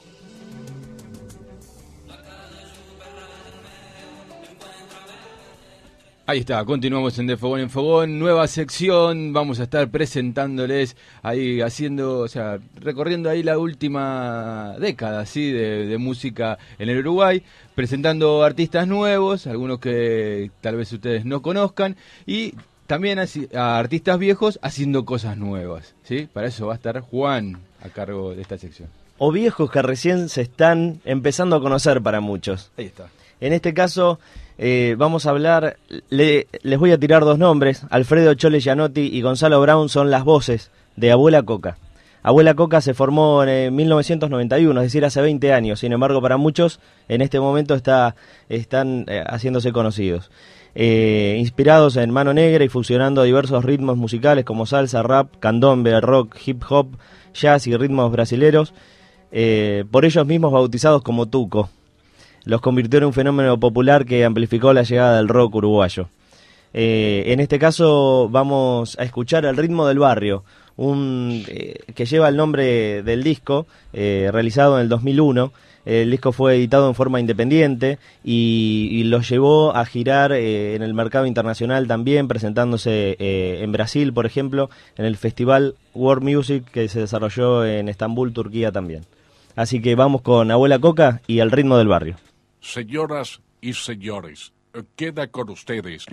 Ahí está, continuamos en De Fogón en Fogón, nueva sección, vamos a estar presentándoles ahí, haciendo, o sea, recorriendo ahí la última década, ¿sí?, de, de música en el Uruguay, presentando artistas nuevos, algunos que tal vez ustedes no conozcan, y también a, a artistas viejos haciendo cosas nuevas, ¿sí? Para eso va a estar Juan a cargo de esta sección. O viejos que recién se están empezando a conocer para muchos. Ahí está. En este caso... Eh, vamos a hablar, le, les voy a tirar dos nombres. Alfredo Chole Gianotti y Gonzalo Brown son las voces de Abuela Coca. Abuela Coca se formó en eh, mil novecientos noventa y uno, es decir, hace veinte años. Sin embargo, para muchos, en este momento está, están eh, haciéndose conocidos. Eh, inspirados en Mano Negra y fusionando diversos ritmos musicales como salsa, rap, candombe, rock, hip hop, jazz y ritmos brasileros, eh, por ellos mismos bautizados como Tuco. Los convirtió en un fenómeno popular que amplificó la llegada del rock uruguayo. Eh, en este caso vamos a escuchar El ritmo del barrio, un eh, que lleva el nombre del disco, eh, realizado en el dos mil uno. El disco fue editado en forma independiente y, y lo llevó a girar eh, en el mercado internacional también, presentándose eh, en Brasil, por ejemplo, en el Festival World Music que se desarrolló en Estambul, Turquía también. Así que vamos con Abuela Coca y El ritmo del barrio. Señoras y señores, queda con ustedes.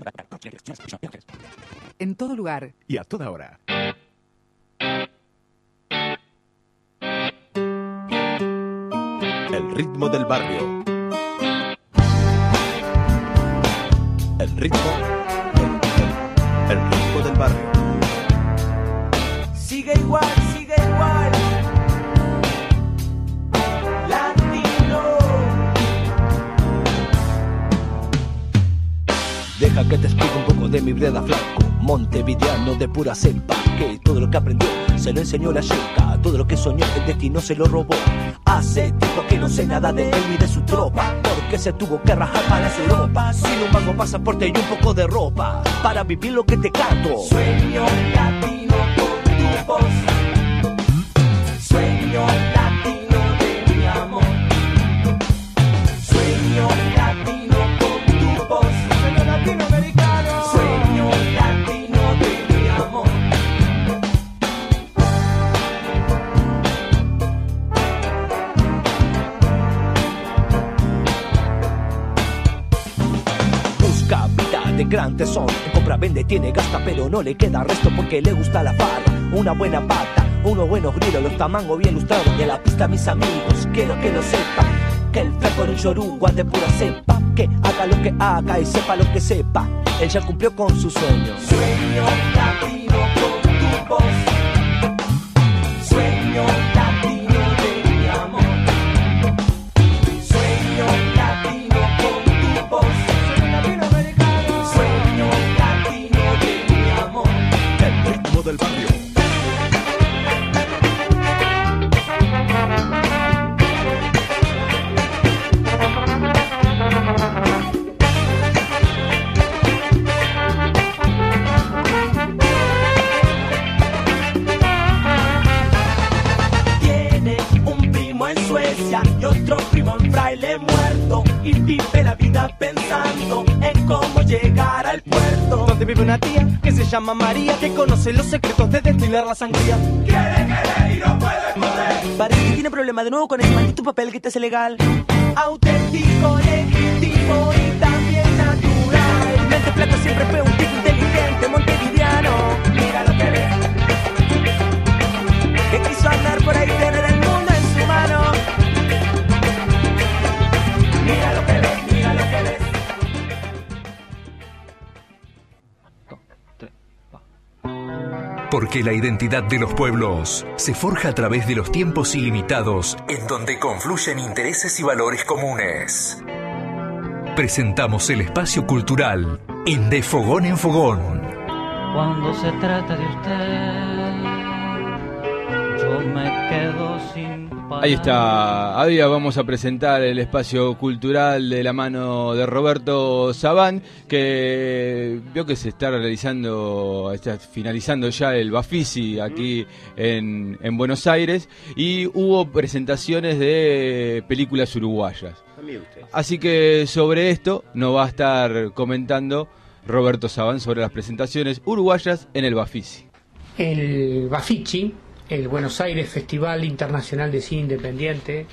En todo lugar y a toda hora. El ritmo del barrio. El ritmo. El, el, el ritmo del barrio. Sigue igual, sigue igual. de mi breda flaco, montevideano de pura cepa, que todo lo que aprendió se lo enseñó la yuca, todo lo que soñó el destino se lo robó. Hace tiempo que no sé nada de él ni de su tropa, porque se tuvo que rajar para las Europa, sin un banco, pasaporte y un poco de ropa, para vivir lo que te canto. Sueño latino con tu voz, sueño latino de mi amor, sueño latino con tu voz, sueño latinoamericano, sueño latino de mi amor. Busca vida de gran tesón, compra, vende, tiene, gasta, pero no le queda resto porque le gusta la farra, una buena pata, unos buenos grilos, los tamangos bien lustrados y a la pista mis amigos, quiero que lo sepa, que el flaco era un yoruba de pura cepa, que haga lo que haga y sepa lo que sepa, él ya cumplió con su sueño. Sueño latino con tu voz, sueño latino de mi amor, sueño latino con tu voz, sueño latinoamericano, sueño latino de mi amor. El ritmo del barrio. Y otro primo en fraile muerto, y vive la vida pensando en cómo llegar al puerto. Donde vive una tía que se llama María, que conoce los secretos de destilar la sangría. Quiere querer y no puede poder. Parece que tiene problema de nuevo con ese maldito papel que te hace legal. Auténtico, legítimo y también natural. Mente plata siempre fue un tipo inteligente, montevideano. Mira lo que ves, que quiso andar por ahí, tener el mundo en su mano. Mira lo que ves, mira lo que ves. Porque la identidad de los pueblos se forja a través de los tiempos ilimitados en donde confluyen intereses y valores comunes. Presentamos el espacio cultural en De Fogón en Fogón. Cuando se trata de usted, yo me quedo sin palabras. Ahí está, ahí vamos a presentar el espacio cultural de la mano de Roberto Sabán, que vio que se está realizando, está finalizando ya el Bafisi aquí en, en Buenos Aires, y hubo presentaciones de películas uruguayas. Así que sobre esto nos va a estar comentando Roberto Sabán sobre las presentaciones uruguayas en el Bafisi. El Bafisi, el Buenos Aires Festival Internacional de Cine Independiente,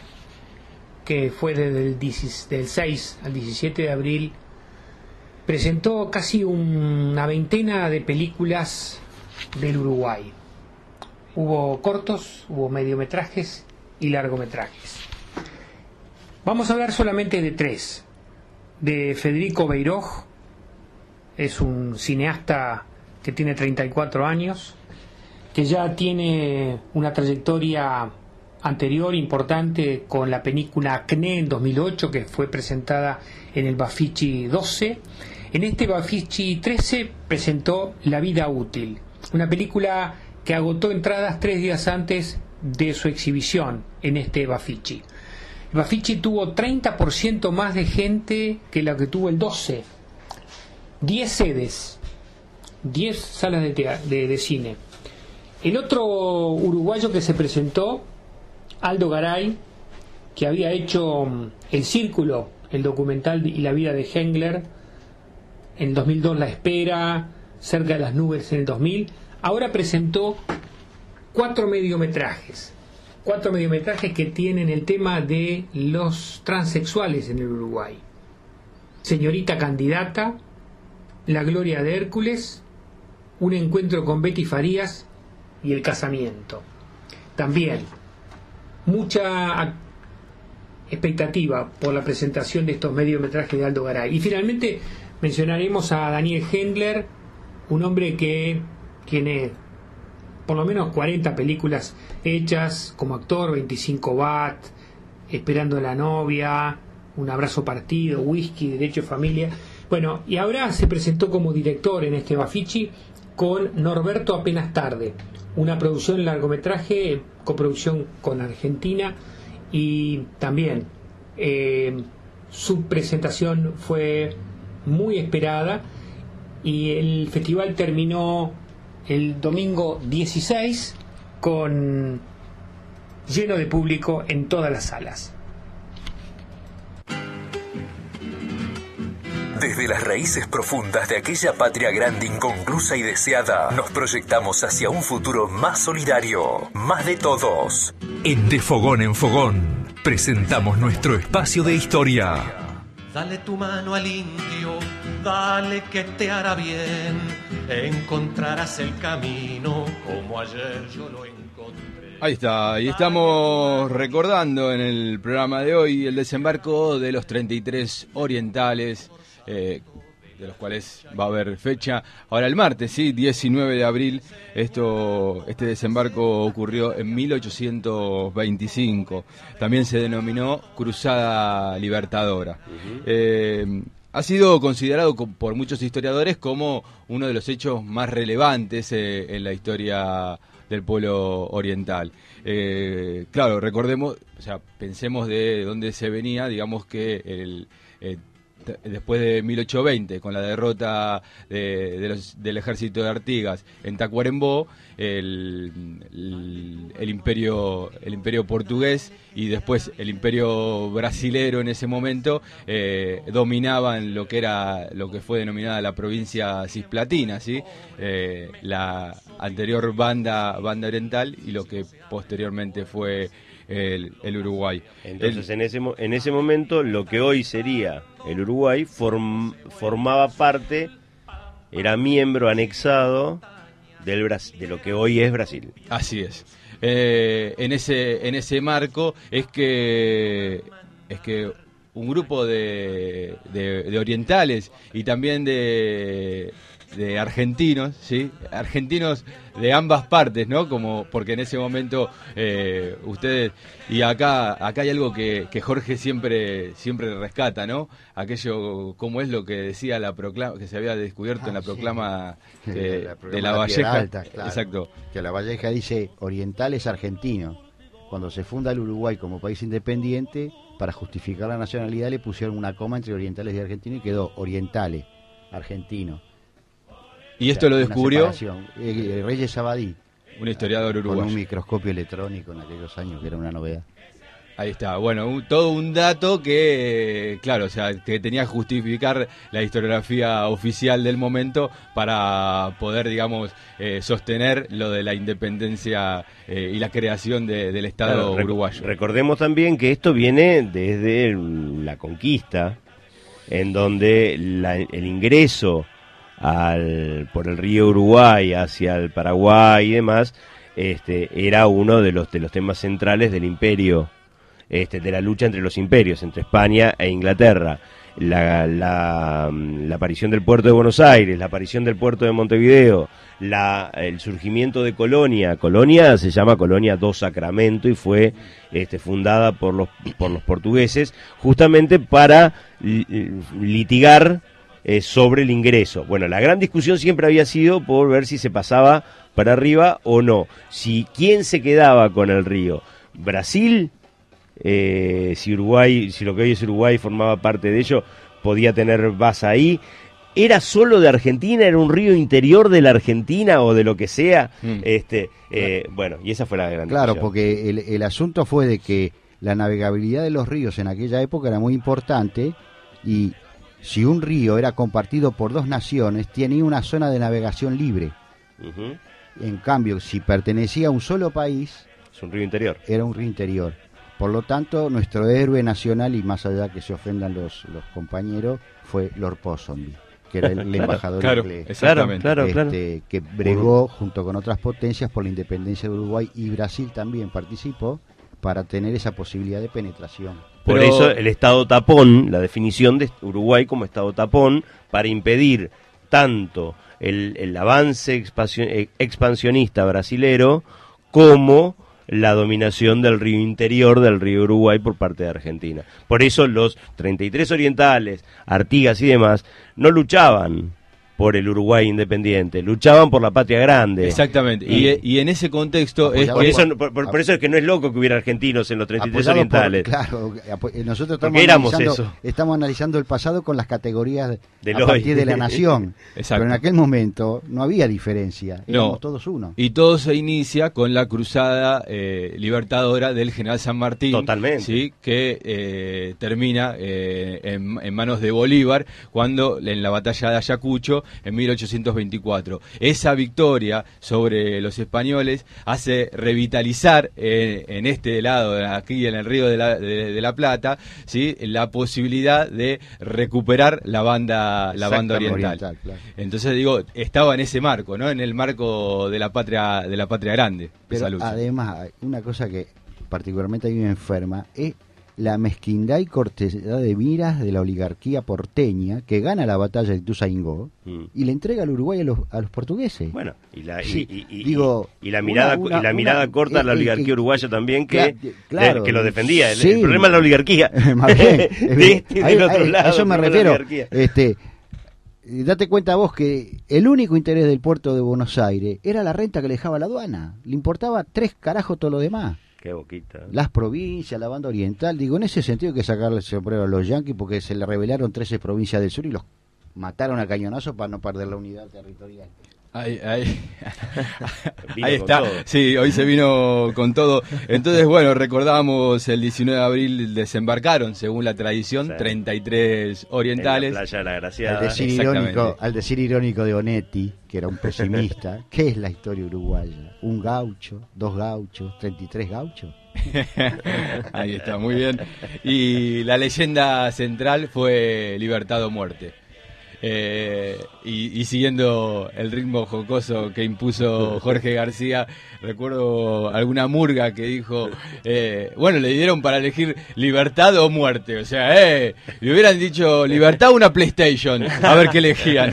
que fue desde el del seis al diecisiete de abril, presentó casi una veintena de películas del Uruguay. Hubo cortos, hubo mediometrajes y largometrajes. Vamos a hablar solamente de tres. De Federico Beiroj, es un cineasta que tiene treinta y cuatro años, que ya tiene una trayectoria anterior importante con la película Acné en dos mil ocho, que fue presentada en el Bafisi doce. En este Bafisi trece presentó La vida útil, una película que agotó entradas tres días antes de su exhibición en este Bafisi. El Bafisi tuvo treinta por ciento más de gente que la que tuvo el doce. diez sedes, diez salas de, tea- de, de cine. El otro uruguayo que se presentó, Aldo Garay, que había hecho um, El Círculo, el documental y la vida de Hengler, en dos mil dos La Espera, Cerca de las Nubes en el dos mil, ahora presentó cuatro mediometrajes. Cuatro mediometrajes que tienen el tema de los transexuales en el Uruguay. Señorita Candidata, La Gloria de Hércules, Un encuentro con Betty Farías y El casamiento. También mucha expectativa por la presentación de estos mediometrajes de Aldo Garay. Y finalmente mencionaremos a Daniel Hengler, un hombre que tiene por lo menos cuarenta películas hechas como actor, veinticinco Bat, Esperando a la novia, Un abrazo partido, Whisky, Derecho de familia, Bueno, y ahora se presentó como director en este Baffici con Norberto Apenas Tarde, una producción largometraje, coproducción con Argentina, y también eh, su presentación fue muy esperada y el festival terminó el domingo dieciséis con lleno de público en todas las salas. Desde las raíces profundas de aquella patria grande, inconclusa y deseada, nos proyectamos hacia un futuro más solidario, más de todos. En De Fogón en Fogón, presentamos nuestro espacio de historia. Dale tu mano al indio, dale que te hará bien, encontrarás el camino como ayer yo lo encontré. Ahí está, y estamos recordando en el programa de hoy el desembarco de los treinta y tres orientales, eh, de los cuales va a haber fecha ahora el martes, sí, diecinueve de abril. Esto, este desembarco ocurrió en mil ochocientos veinticinco. También se denominó Cruzada Libertadora. Uh-huh. Eh, ha sido considerado por muchos historiadores como uno de los hechos más relevantes eh, en la historia del pueblo oriental. Eh, claro, recordemos, o sea, pensemos de dónde se venía, digamos que el eh, después de mil ochocientos veinte, con la derrota de, de los, del ejército de Artigas en Tacuarembó, el, el, el imperio el imperio portugués y después el imperio brasilero en ese momento eh, dominaban lo que era lo que fue denominada la provincia cisplatina, ¿sí? Eh, la anterior banda banda oriental y lo que posteriormente fue El, el Uruguay. Entonces, el, en ese en ese momento, lo que hoy sería el Uruguay form, formaba parte, era miembro anexado del de lo que hoy es Brasil. Así es. Eh, en ese en ese marco es que es que un grupo de, de, de orientales y también de de argentinos, sí, argentinos de ambas partes, ¿no? Como porque en ese momento eh, ustedes y acá acá hay algo que, que Jorge siempre siempre rescata, ¿no? Aquello como es lo que decía la proclama que se había descubierto ah, en la proclama, sí. de, la proclama de la Valleja, Alta, claro. Exacto. Que la Valleja dice orientales argentinos. Cuando se funda el Uruguay como país independiente, para justificar la nacionalidad le pusieron una coma entre orientales y argentinos y quedó orientales, argentinos. Y esto o sea, lo descubrió eh, Reyes Abadí, un historiador uruguayo, con un microscopio electrónico en aquellos años, que era una novedad. Ahí está, bueno, un, todo un dato que, claro, o sea, que tenía que justificar la historiografía oficial del momento para poder, digamos, eh, sostener lo de la independencia eh, y la creación de, del Estado claro, uruguayo. Recordemos también que esto viene desde la conquista, en donde la, el ingreso al por el río Uruguay hacia el Paraguay y demás, este era uno de los de los temas centrales del imperio, este de la lucha entre los imperios, entre España e Inglaterra. La, la, la aparición del puerto de Buenos Aires, la aparición del puerto de Montevideo, la, el surgimiento de Colonia. Colonia se llama Colonia do Sacramento y fue este, fundada por los, por los portugueses justamente para litigar Eh, sobre el ingreso. Bueno, la gran discusión siempre había sido por ver si se pasaba para arriba o no. Si quién se quedaba con el río, Brasil, eh, si Uruguay, si lo que hoy es Uruguay formaba parte de ello, podía tener base ahí. ¿Era solo de Argentina? ¿Era un río interior de la Argentina o de lo que sea? Mm. Este, eh, bueno, y esa fue la gran Claro, discusión. porque el, el asunto fue de que la navegabilidad de los ríos en aquella época era muy importante y si un río era compartido por dos naciones, tenía una zona de navegación libre. Uh-huh. En cambio, si pertenecía a un solo país, es un río interior. Era un río interior. Por lo tanto, nuestro héroe nacional, y más allá que se ofendan los, los compañeros, fue Lord Ponsonby, que era el, el embajador claro, inglés. Exactamente. Claro, este, claro. Que bregó junto con otras potencias por la independencia de Uruguay, y Brasil también participó para tener esa posibilidad de penetración. Por Pero... eso el Estado tapón, la definición de Uruguay como Estado tapón, para impedir tanto el, el avance expansionista brasilero como la dominación del río interior, del río Uruguay, por parte de Argentina. Por eso los treinta y tres orientales, Artigas y demás, no luchaban por el Uruguay independiente, luchaban por la patria grande. Exactamente, y, y, y en ese contexto es por, eso, por, por, por eso es que no es loco que hubiera argentinos en los treinta y tres orientales. Por, claro, nosotros estamos analizando, eso. estamos analizando el pasado con las categorías de a partir de la nación. Pero en aquel momento no había diferencia, éramos no. todos uno. Y todo se inicia con la cruzada eh, libertadora del general San Martín. Totalmente. ¿Sí? Que eh, termina eh, en, en manos de Bolívar, cuando en la batalla de Ayacucho, en mil ochocientos veinticuatro. Esa victoria sobre los españoles hace revitalizar eh, en este lado, aquí en el río de la, de, de la Plata, ¿sí? La posibilidad de recuperar la banda, la banda oriental. oriental claro. Entonces digo, estaba en ese marco, ¿no? En el marco de la patria, de la patria grande. Pero además, una cosa que particularmente a mí me enferma es la mezquindad y cortedad de miras de la oligarquía porteña que gana la batalla de Ituzaingó mm. y le entrega al Uruguay a los, a los portugueses. Bueno, y la, sí, y, y, digo, y, y la mirada una, una, y la mirada una, corta de la oligarquía eh, uruguaya también que, claro, de, que lo defendía. Sí. El, el problema es la oligarquía. Más bien, de este, del otro lado, a eso me refiero. Este, date cuenta vos que el único interés del puerto de Buenos Aires era la renta que le dejaba la aduana. Le importaba tres carajos todo lo demás. Qué boquita. Las provincias, la banda oriental, digo, en ese sentido hay que sacarle el sombrero a los yanquis porque se le rebelaron trece provincias del sur y los mataron a cañonazo para no perder la unidad territorial. Ahí, ahí, ahí está, todo. Sí, hoy se vino con todo. Entonces, bueno, recordamos el diecinueve de abril desembarcaron, según la tradición, sí. treinta y tres orientales. En la playa de la Graciada. Al decir, irónico, al decir irónico de Onetti, que era un pesimista, ¿qué es la historia uruguaya? ¿Un gaucho? ¿Dos gauchos? ¿treinta y tres gauchos? Ahí está, muy bien. Y la leyenda central fue Libertad o Muerte. Eh, y, y siguiendo el ritmo jocoso que impuso Jorge García, recuerdo alguna murga que dijo, eh, bueno, le dieron para elegir libertad o muerte, o sea, eh, le hubieran dicho libertad o una PlayStation, a ver qué elegían.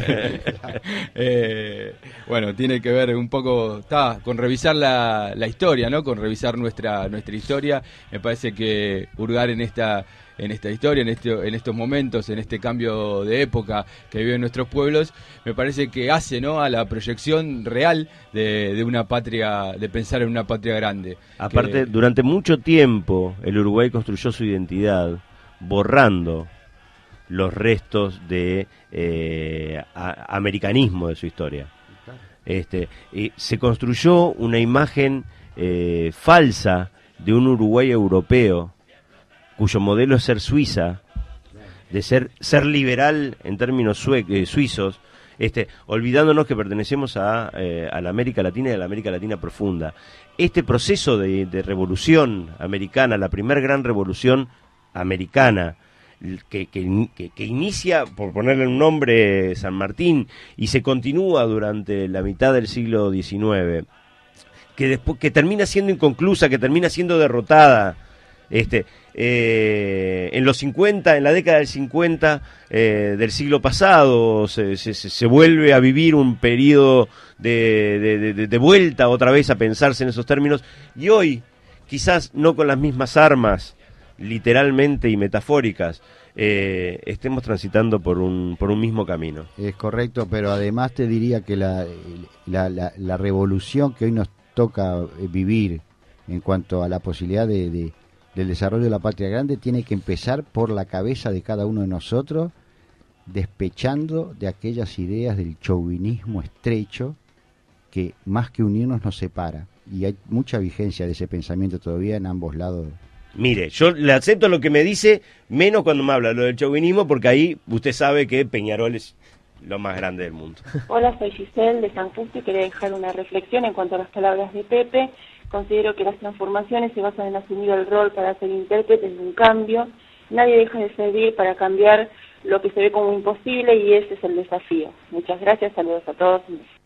eh, bueno, tiene que ver un poco, está, con revisar la, la historia, ¿no? Con revisar nuestra nuestra historia. Me parece que hurgar en esta en esta historia, en este, en estos momentos, en este cambio de época que viven nuestros pueblos, me parece que hace, ¿no?, a la proyección real de, de una patria, de pensar en una patria grande. Aparte, que... durante mucho tiempo el Uruguay construyó su identidad borrando los restos de eh, a, americanismo de su historia. Este, y se construyó una imagen eh, falsa de un Uruguay europeo, cuyo modelo es ser Suiza, de ser ser liberal en términos sue eh, suizos, este, olvidándonos que pertenecemos a, eh, a la América Latina y a la América Latina profunda. Este proceso de, de revolución americana, la primera gran revolución americana, que, que, que, que inicia, por ponerle un nombre, San Martín, y se continúa durante la mitad del siglo diecinueve, que, después, que termina siendo inconclusa, que termina siendo derrotada. Este, eh, en los cincuenta, en la década del cincuenta eh, del siglo pasado, se, se, se vuelve a vivir un periodo de, de, de, de vuelta otra vez a pensarse en esos términos, y hoy, quizás no con las mismas armas, literalmente y metafóricas, eh, estemos transitando por un, por un mismo camino. Es correcto, pero además te diría que la, la, la, la revolución que hoy nos toca vivir en cuanto a la posibilidad de, de del desarrollo de la patria grande tiene que empezar por la cabeza de cada uno de nosotros, despechando de aquellas ideas del chauvinismo estrecho que más que unirnos nos separa, y hay mucha vigencia de ese pensamiento todavía en ambos lados. Mire, yo le acepto lo que me dice, menos cuando me habla lo del chauvinismo, porque ahí usted sabe que Peñarol es lo más grande del mundo. Hola, soy Giselle de San Justo y quería dejar una reflexión en cuanto a las palabras de Pepe. Considero que las transformaciones se basan en asumir el rol para ser intérpretes de un cambio. Nadie deja de servir para cambiar lo que se ve como imposible, y ese es el desafío. Muchas gracias, saludos a todos.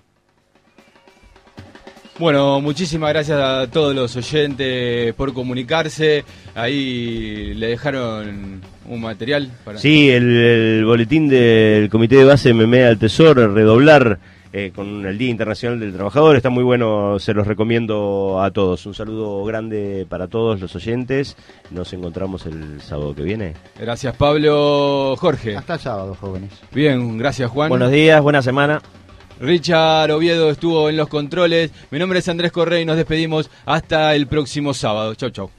Bueno, muchísimas gracias a todos los oyentes por comunicarse. Ahí le dejaron un material para... Sí, el, el boletín del Comité de Base Memea del Tesoro, redoblar eh, con el Día Internacional del Trabajador. Está muy bueno, se los recomiendo a todos. Un saludo grande para todos los oyentes. Nos encontramos el sábado que viene. Gracias, Pablo. Jorge. Hasta el sábado, jóvenes. Bien, gracias, Juan. Buenos días, buena semana. Richard Oviedo estuvo en los controles. Mi nombre es Andrés Correa y nos despedimos hasta el próximo sábado. Chau, chau.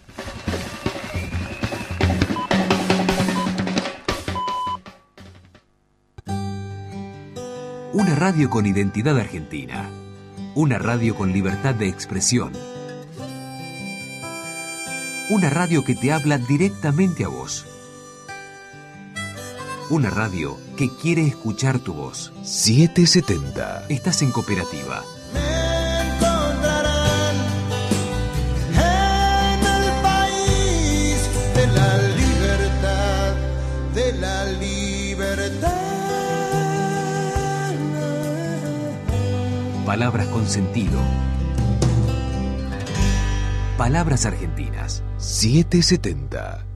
Una radio con identidad argentina. Una radio con libertad de expresión. Una radio que te habla directamente a vos. Una radio que quiere escuchar tu voz. setecientos setenta. Estás en Cooperativa. Encontrarán en el país de la libertad, de la libertad. Palabras con sentido. Palabras argentinas. setecientos setenta.